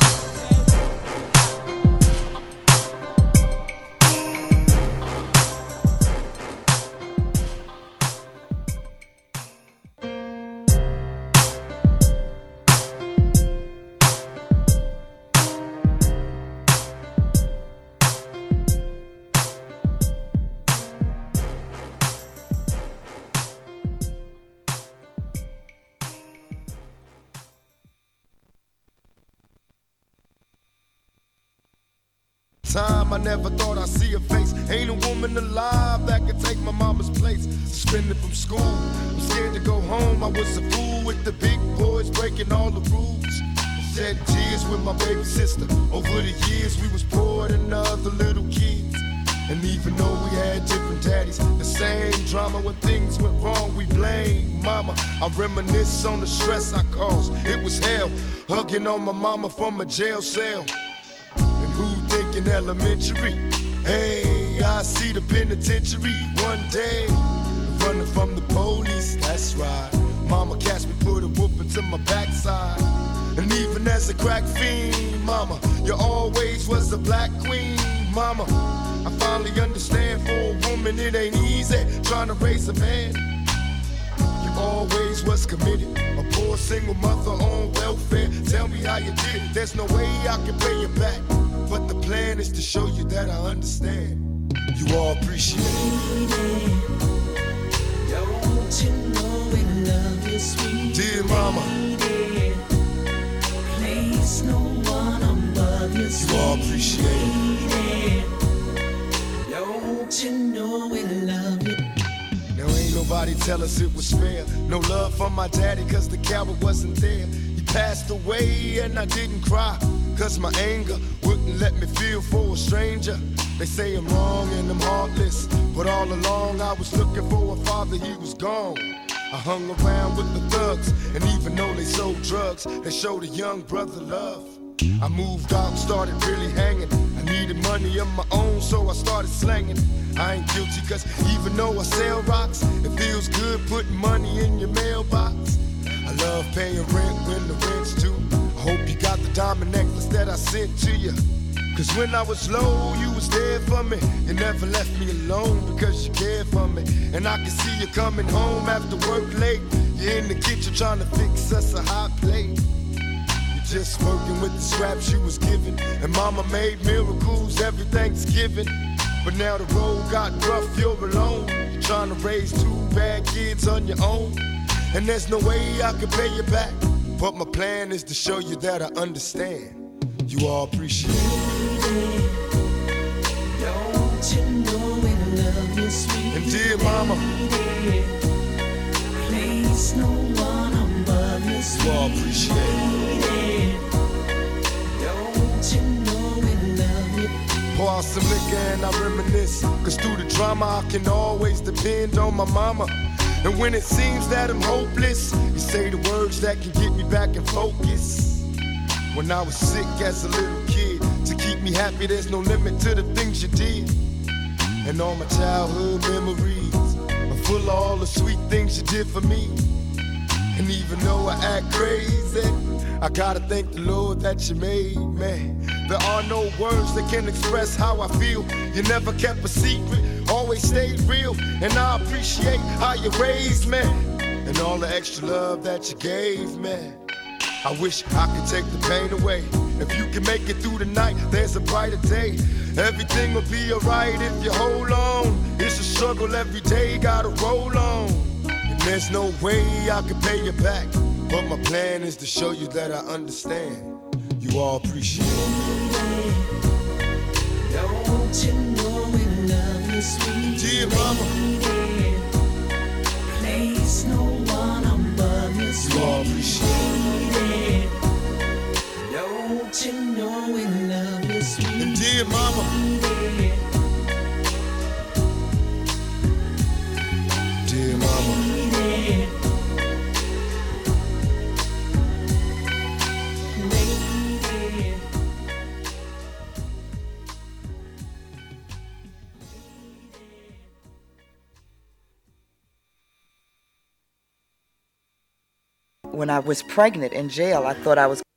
Time, I never thought I'd see her face. Ain't a woman alive that could take my mama's place. Suspended from school, I'm scared to go home. I was a fool with the big boys breaking all the rules. Shed tears with my baby sister. Over the years, we was poor than other little kids. And even though we had different daddies, the same drama when things went wrong, we blame mama. I reminisce on the stress I caused. It was hell, hugging on my mama from a jail cell. Who thinking elementary? Hey, I see the penitentiary one day. Running from the police, that's right. Mama catch me, put a whooping to my backside. And even as a crack fiend, mama, you always was a black queen, mama. I finally understand for a woman it ain't easy trying to raise a man. You always was committed, a poor single mother on welfare. Tell me how you did it, there's no way I can pay you back. But the plan is to show you that I understand. You all appreciate it. Don't you know we love you, sweet dear mama. Place no one above you, sweet. You all appreciate it. Don't you know we love you. Now ain't nobody tell us it was fair. No love from my daddy cause the coward wasn't there. He passed away and I didn't cry. Cause my anger wouldn't let me feel for a stranger. They say I'm wrong and I'm heartless, but all along I was looking for a father, he was gone. I hung around with the thugs, and even though they sold drugs, they showed a young brother love. I moved out and started really hanging. I needed money of my own, so I started slanging. I ain't guilty cause even though I sell rocks, it feels good putting money in your mailbox. I love paying rent when the rent's due. I hope you got the diamond necklace that I sent to you. Cause when I was low, you was there for me. You never left me alone because you cared for me. And I can see you coming home after work late. You're in the kitchen trying to fix us a hot plate. You're just working with the scraps you was given. And mama made miracles every Thanksgiving. But now the road got rough, you're alone. You're trying to raise two bad kids on your own. And there's no way I can pay you back. But my plan is to show you that I understand. You all appreciate it. Don't you know we love you, sweet and dear mama, place no one above you, sweet you all appreciate it. Don't you know we love you? Pour out some liquor and I reminisce. Cause through the drama I can always depend on my mama. And when it seems that I'm hopeless, you say the words that can get me back in focus. When I was sick as a little kid, to keep me happy there's no limit to the things you did. And all my childhood memories are full of all the sweet things you did for me. And even though I act crazy, I gotta thank the Lord that you made me. There are no words that can express how I feel. You never kept a secret, always stayed real. And I appreciate how you raised me and all the extra love that you gave me. I wish I could take the pain away. If you can make it through the night, there's a brighter day. Everything will be alright if you hold on. It's a struggle every day, gotta roll on. And there's no way I can pay you back. But my plan is to show you that I understand. You all appreciate it. Don't you know we love you, sweet dear mama, place no one above you, sweet you all appreciate it. Don't you know we love you, sweet and dear mama, dear mama. When I was pregnant in jail, I thought I was